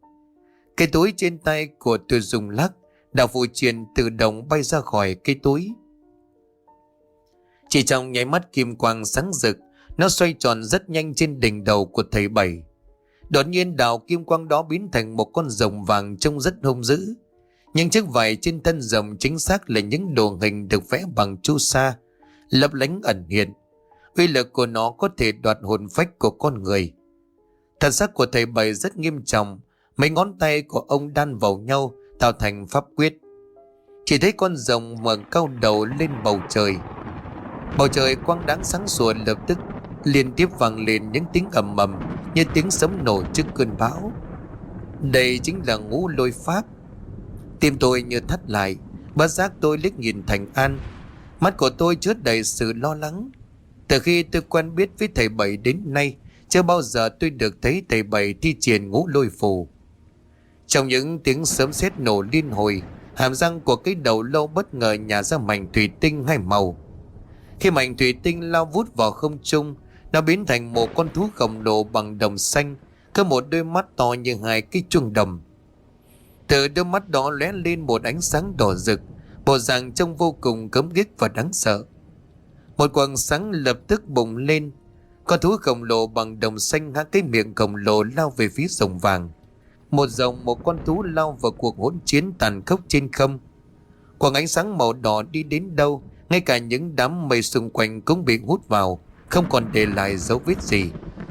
Cái túi trên tay của tôi dùng lắc, đạo phù triện tự động bay ra khỏi cái túi. Chỉ trong nháy mắt kim quang sáng rực, nó xoay tròn rất nhanh trên đỉnh đầu của thầy Bảy. Đột nhiên đạo kim quang đó biến thành một con rồng vàng trông rất hung dữ. Nhưng chiếc vảy trên thân rồng chính xác là những đồ hình được vẽ bằng chu sa, lấp lánh ẩn hiện. Uy lực của nó có thể đoạt hồn phách của con người. Thần sắc của thầy Bảy rất nghiêm trọng, mấy ngón tay của ông đan vào nhau tạo thành pháp quyết. Chỉ thấy con rồng ngẩng cao đầu lên bầu trời. Bầu trời quang đáng sáng sủa lập tức liên tiếp vang lên những tiếng ầm ầm như tiếng sấm nổ trước cơn bão. Đây chính là ngũ lôi pháp. Tim tôi như thắt lại, bất giác tôi liếc nhìn Thành An. Mắt của tôi chứa đầy sự lo lắng. Từ khi tôi quen biết với thầy Bảy đến nay, chưa bao giờ tôi được thấy thầy Bảy thi triển ngũ lôi phù. Trong những tiếng sấm sét nổ liên hồi, hàm răng của cái đầu lâu bất ngờ nhả ra mảnh thủy tinh hai màu. Khi mảnh thủy tinh lao vút vào không trung, nó biến thành một con thú khổng lồ bằng đồng xanh, có một đôi mắt to như hai cái chuông đồng. Từ đôi mắt đó lóe lên một ánh sáng đỏ rực, bộ dạng trông vô cùng cấm ghét và đáng sợ. Một quầng sáng lập tức bùng lên, con thú khổng lồ bằng đồng xanh há cái miệng khổng lồ lao về phía rồng vàng. Một dòng một con thú lao vào cuộc hỗn chiến tàn khốc trên không. Quầng ánh sáng màu đỏ đi đến đâu, ngay cả những đám mây xung quanh cũng bị hút vào, không còn để lại dấu vết gì.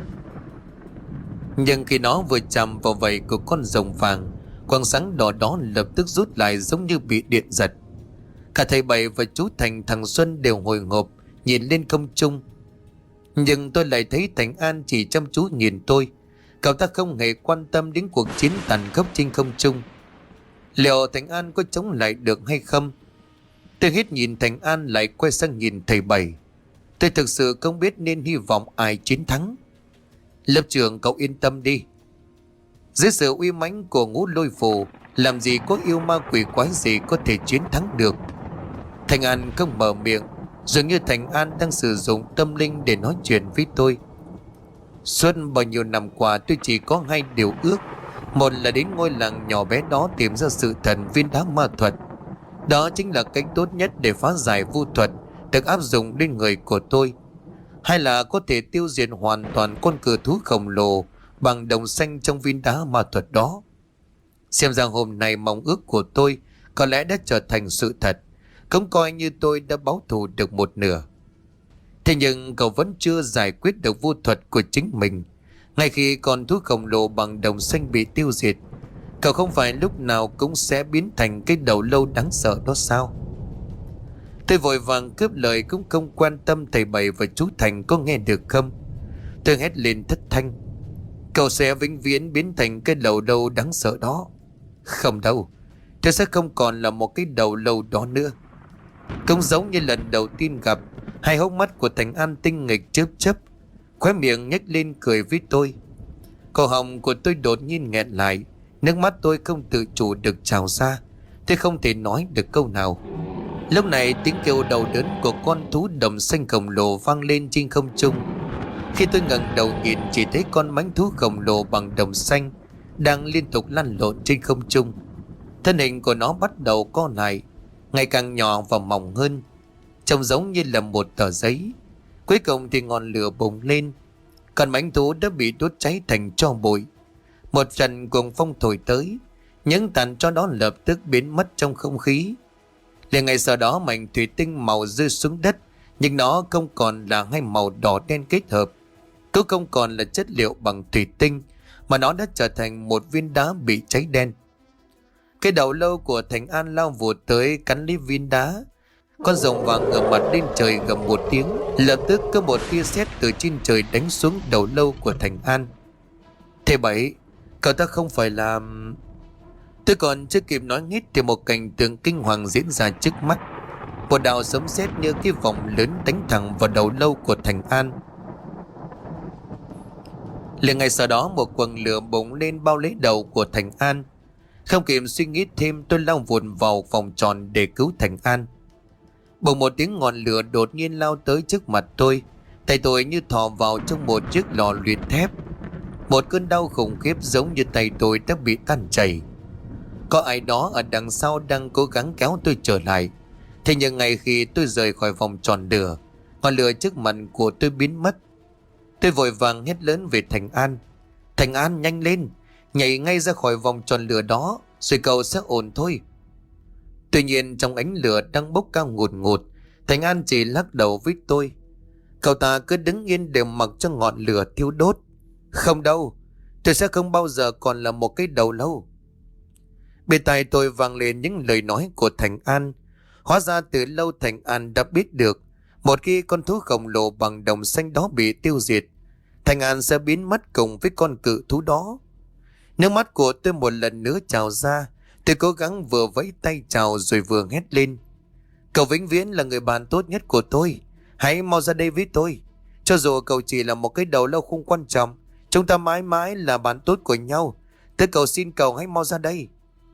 Nhưng khi nó vừa chạm vào vảy của con rồng vàng, quầng sáng đỏ đó lập tức rút lại giống như bị điện giật. Cả thầy Bảy và chú Thành thằng Xuân đều hồi hộp nhìn lên không trung. Nhưng tôi lại thấy Thành An chỉ chăm chú nhìn tôi. Cậu ta không hề quan tâm đến cuộc chiến tàn khốc trên không trung. Liệu Thành An có chống lại được hay không? Tôi hết nhìn Thành An lại quay sang nhìn thầy Bảy. Tôi thực sự không biết nên hy vọng ai chiến thắng. Lớp trưởng cậu yên tâm đi. Dưới sự uy mãnh của ngũ lôi phù, làm gì có yêu ma quỷ quái gì có thể chiến thắng được. Thành An không mở miệng, dường như Thành An đang sử dụng tâm linh để nói chuyện với tôi. Suốt bao nhiêu năm qua tôi chỉ có hai điều ước. Một là đến ngôi làng nhỏ bé đó tìm ra sự thần viên đá ma thuật. Đó chính là cách tốt nhất để phá giải vu thuật được áp dụng lên người của tôi. Hai là có thể tiêu diệt hoàn toàn con cự thú khổng lồ bằng đồng xanh trong viên đá ma thuật đó. Xem ra hôm nay mong ước của tôi có lẽ đã trở thành sự thật. Cũng coi như tôi đã báo thù được một nửa. Thế nhưng cậu vẫn chưa giải quyết được vu thuật của chính mình. Ngay khi con thú khổng lồ bằng đồng xanh bị tiêu diệt, cậu không phải lúc nào cũng sẽ biến thành cái đầu lâu đáng sợ đó sao? Tôi vội vàng cướp lời, cũng không quan tâm thầy Bảy và chú Thành có nghe được không. Tôi hét lên thất thanh. Cậu sẽ vĩnh viễn biến thành cái đầu lâu đáng sợ đó. Không đâu, tôi sẽ không còn là một cái đầu lâu đó nữa. Cũng giống như lần đầu tiên gặp, hai hốc mắt của Thành An tinh nghịch chớp chớp, khóe miệng nhếch lên cười với tôi. Cổ họng của tôi đột nhiên nghẹn lại, nước mắt tôi không tự chủ được trào ra. Tôi không thể nói được câu nào. Lúc này tiếng kêu đau đớn của con thú đồng xanh khổng lồ vang lên trên không trung. Khi tôi ngẩng đầu nhìn, chỉ thấy con mãnh thú khổng lồ bằng đồng xanh đang liên tục lăn lộn trên không trung. Thân hình của nó bắt đầu co lại, ngày càng nhỏ và mỏng hơn, trông giống như là một tờ giấy. Cuối cùng thì ngọn lửa bùng lên, con mãnh thú đã bị đốt cháy thành tro bụi. Một trận cuồng phong thổi tới, những tàn tro đó lập tức biến mất trong không khí. Liền ngay sau đó mảnh thủy tinh màu rơi xuống đất, nhưng nó không còn là hai màu đỏ đen kết hợp, cũng không còn là chất liệu bằng thủy tinh, mà nó đã trở thành một viên đá bị cháy đen. Cái đầu lâu của Thành An lao vụt tới cắn lấy viên đá. Con rồng vàng ngửa mặt lên trời gầm một tiếng, lập tức có một tia sét từ trên trời đánh xuống đầu lâu của Thành An. Thầy Bảy, cậu ta không phải là... Tôi còn chưa kịp nói hết thì một cảnh tượng kinh hoàng diễn ra trước mắt. Một đạo sấm sét như cái vòng lớn đánh thẳng vào đầu lâu của Thành An. Liền ngay sau đó một quầng lửa bùng lên bao lấy đầu của Thành An. Không kịp suy nghĩ thêm, tôi lao vụt vào vòng tròn để cứu Thành An. Bỗng một tiếng ngọn lửa đột nhiên lao tới trước mặt tôi. Tay tôi như thò vào trong một chiếc lò luyện thép. Một cơn đau khủng khiếp giống như tay tôi đã bị tan chảy. Có ai đó ở đằng sau đang cố gắng kéo tôi trở lại. Thế nhưng ngay khi tôi rời khỏi vòng tròn lửa, ngọn lửa trước mặt của tôi biến mất. Tôi vội vàng hét lớn về Thành An. Thành An, nhanh lên, nhảy ngay ra khỏi vòng tròn lửa đó, rồi cậu sẽ ổn thôi. Tuy nhiên trong ánh lửa đang bốc cao ngùn ngụt, Thành An chỉ lắc đầu với tôi. Cậu ta cứ đứng yên để mặc cho ngọn lửa thiêu đốt. Không đâu, tôi sẽ không bao giờ còn là một cái đầu lâu. Bên tai tôi vang lên những lời nói của Thành An. Hóa ra từ lâu Thành An đã biết được, một khi con thú khổng lồ bằng đồng xanh đó bị tiêu diệt, Thành An sẽ biến mất cùng với con cự thú đó. Nước mắt của tôi một lần nữa trào ra. Tôi cố gắng vừa vẫy tay chào rồi vừa hét lên. Cậu vĩnh viễn là người bạn tốt nhất của tôi. Hãy mau ra đây với tôi. Cho dù cậu chỉ là một cái đầu lâu không quan trọng, chúng ta mãi mãi là bạn tốt của nhau. Tôi cầu xin cậu hãy mau ra đây.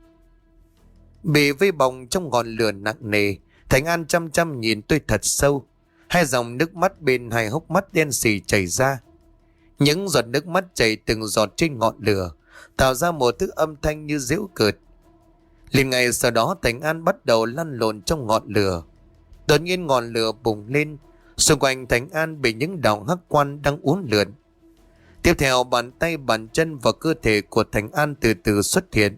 Bị vây bồng trong ngọn lửa nặng nề, Thành An chăm chăm nhìn tôi thật sâu. Hai dòng nước mắt bên hai hốc mắt đen sì chảy ra. Những giọt nước mắt chảy từng giọt trên ngọn lửa, tạo ra một thứ âm thanh như giễu cợt. Liền ngày sau đó Thành An bắt đầu lăn lộn trong ngọn lửa. Đột nhiên ngọn lửa bùng lên, xung quanh Thành An bị những đạo hắc quan đang uốn lượn. Tiếp theo bàn tay, bàn chân và cơ thể của Thành An từ từ xuất hiện.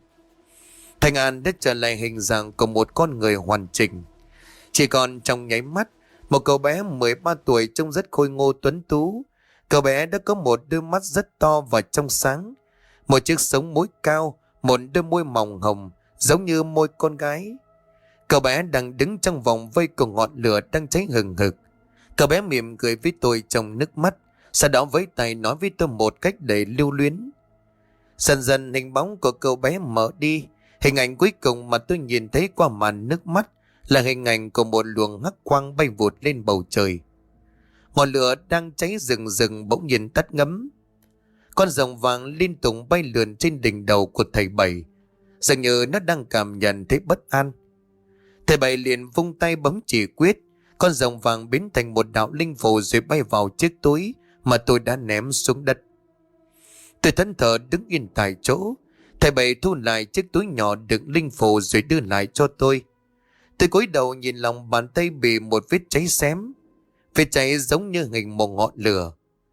Thành An đã trở lại hình dạng của một con người hoàn chỉnh. Chỉ còn trong nháy mắt, một cậu bé mười ba tuổi trông rất khôi ngô tuấn tú. Cậu bé đã có một đôi mắt rất to và trong sáng, một chiếc sống mũi cao, một đôi môi mỏng hồng giống như môi con gái. Cậu bé đang đứng trong vòng vây của ngọn lửa đang cháy hừng hực. Cậu bé mỉm cười với tôi trong nước mắt, sau đó với tay nói với tôi một cách đầy lưu luyến. Dần dần hình bóng của cậu bé mở đi. Hình ảnh cuối cùng mà tôi nhìn thấy qua màn nước mắt là hình ảnh của một luồng hắc quang bay vụt lên bầu trời. Ngọn lửa đang cháy rừng rừng bỗng nhiên tắt ngấm. Con rồng vàng liên tục bay lượn trên đỉnh đầu của thầy Bảy, dường như nó đang cảm nhận thấy bất an. Thầy Bảy liền vung tay bấm chỉ quyết, con rồng vàng biến thành một đạo linh phù rồi bay vào chiếc túi mà tôi đã ném xuống đất. Tôi thẫn thờ đứng yên tại chỗ. Thầy Bảy thu lại chiếc túi nhỏ đựng linh phù rồi đưa lại cho tôi. Tôi cúi đầu nhìn lòng bàn tay bị một vết cháy xém. Vết cháy giống như hình một ngọn lửa.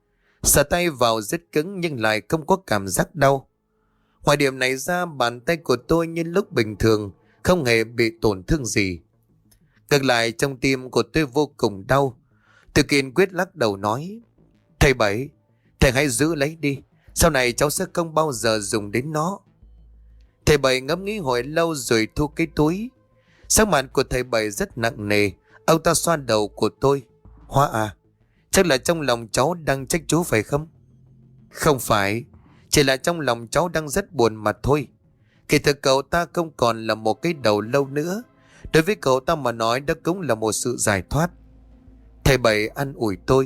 Sờ tay vào rất cứng nhưng lại không có cảm giác đau. Ngoài điểm này ra, bàn tay của tôi như lúc bình thường, không hề bị tổn thương gì. Ngược lại, trong tim của tôi vô cùng đau. Tôi kiên quyết lắc đầu nói: Thầy Bảy, thầy hãy giữ lấy đi. Sau này cháu sẽ không bao giờ dùng đến nó. Thầy Bảy ngẫm nghĩ hồi lâu rồi thu cái túi. Sắc mặt của thầy Bảy rất nặng nề. Ông ta xoa đầu của tôi: Hoa à, chắc là trong lòng cháu đang trách chú phải không? Không phải, chỉ là trong lòng cháu đang rất buồn mà thôi. Kỳ thực cậu ta không còn là một cái đầu lâu nữa. Đối với cậu ta mà nói, đó cũng là một sự giải thoát. Thầy Bảy an ủi tôi.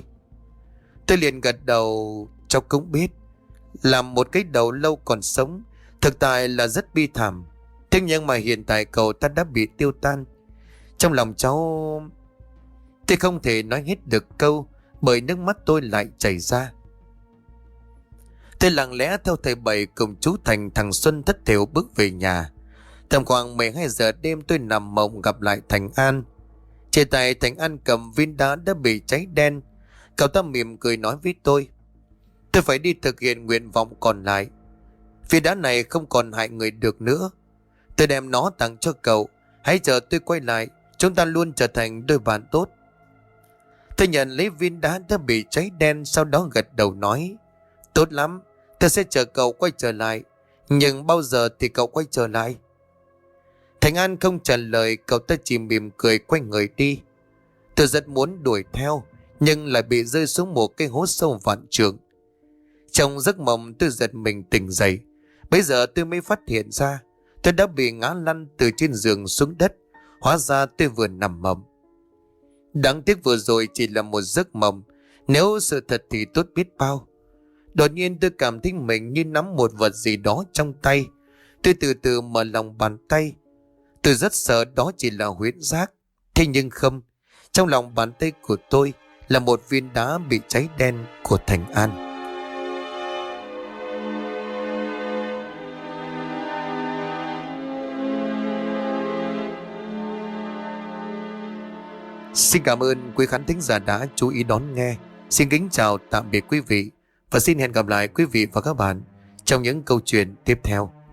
Tôi liền gật đầu. Cháu cũng biết, làm một cái đầu lâu còn sống thực tại là rất bi thảm. Thế nhưng mà hiện tại cậu ta đã bị tiêu tan. Trong lòng cháu... Tôi không thể nói hết được câu, bởi nước mắt tôi lại chảy ra. Tôi lặng lẽ theo thầy Bảy cùng chú Thành, thằng Xuân thất thểu bước về nhà. Tầm khoảng mười hai giờ đêm tôi nằm mộng gặp lại Thành An. Trên tay Thành An cầm viên đá đã bị cháy đen. Cậu ta mỉm cười nói với tôi: Tôi phải đi thực hiện nguyện vọng còn lại. Viên đá này không còn hại người được nữa. Tôi đem nó tặng cho cậu. Hãy chờ tôi quay lại, chúng ta luôn trở thành đôi bạn tốt. Tôi nhận lấy viên đá đã bị cháy đen, sau đó gật đầu nói: Tốt lắm, tôi sẽ chờ cậu quay trở lại. Nhưng bao giờ thì cậu quay trở lại? Thành An không trả lời, cậu ta chỉ mỉm cười quay người đi. Tôi rất muốn đuổi theo, nhưng lại bị rơi xuống một cái hố sâu vạn trượng. Trong giấc mộng tôi giật mình tỉnh dậy. Bây giờ tôi mới phát hiện ra tôi đã bị ngã lăn từ trên giường xuống đất. Hóa ra tôi vừa nằm mộng. Đáng tiếc vừa rồi chỉ là một giấc mộng, nếu sự thật thì tốt biết bao. Đột nhiên tôi cảm thấy mình như nắm một vật gì đó trong tay. Tôi từ từ mở lòng bàn tay. Tôi rất sợ đó chỉ là huyễn giác. Thế nhưng không, trong lòng bàn tay của tôi là một viên đá bị cháy đen của Thành An. Xin cảm ơn quý khán thính giả đã chú ý đón nghe. Xin kính chào tạm biệt quý vị và xin hẹn gặp lại quý vị và các bạn trong những câu chuyện tiếp theo.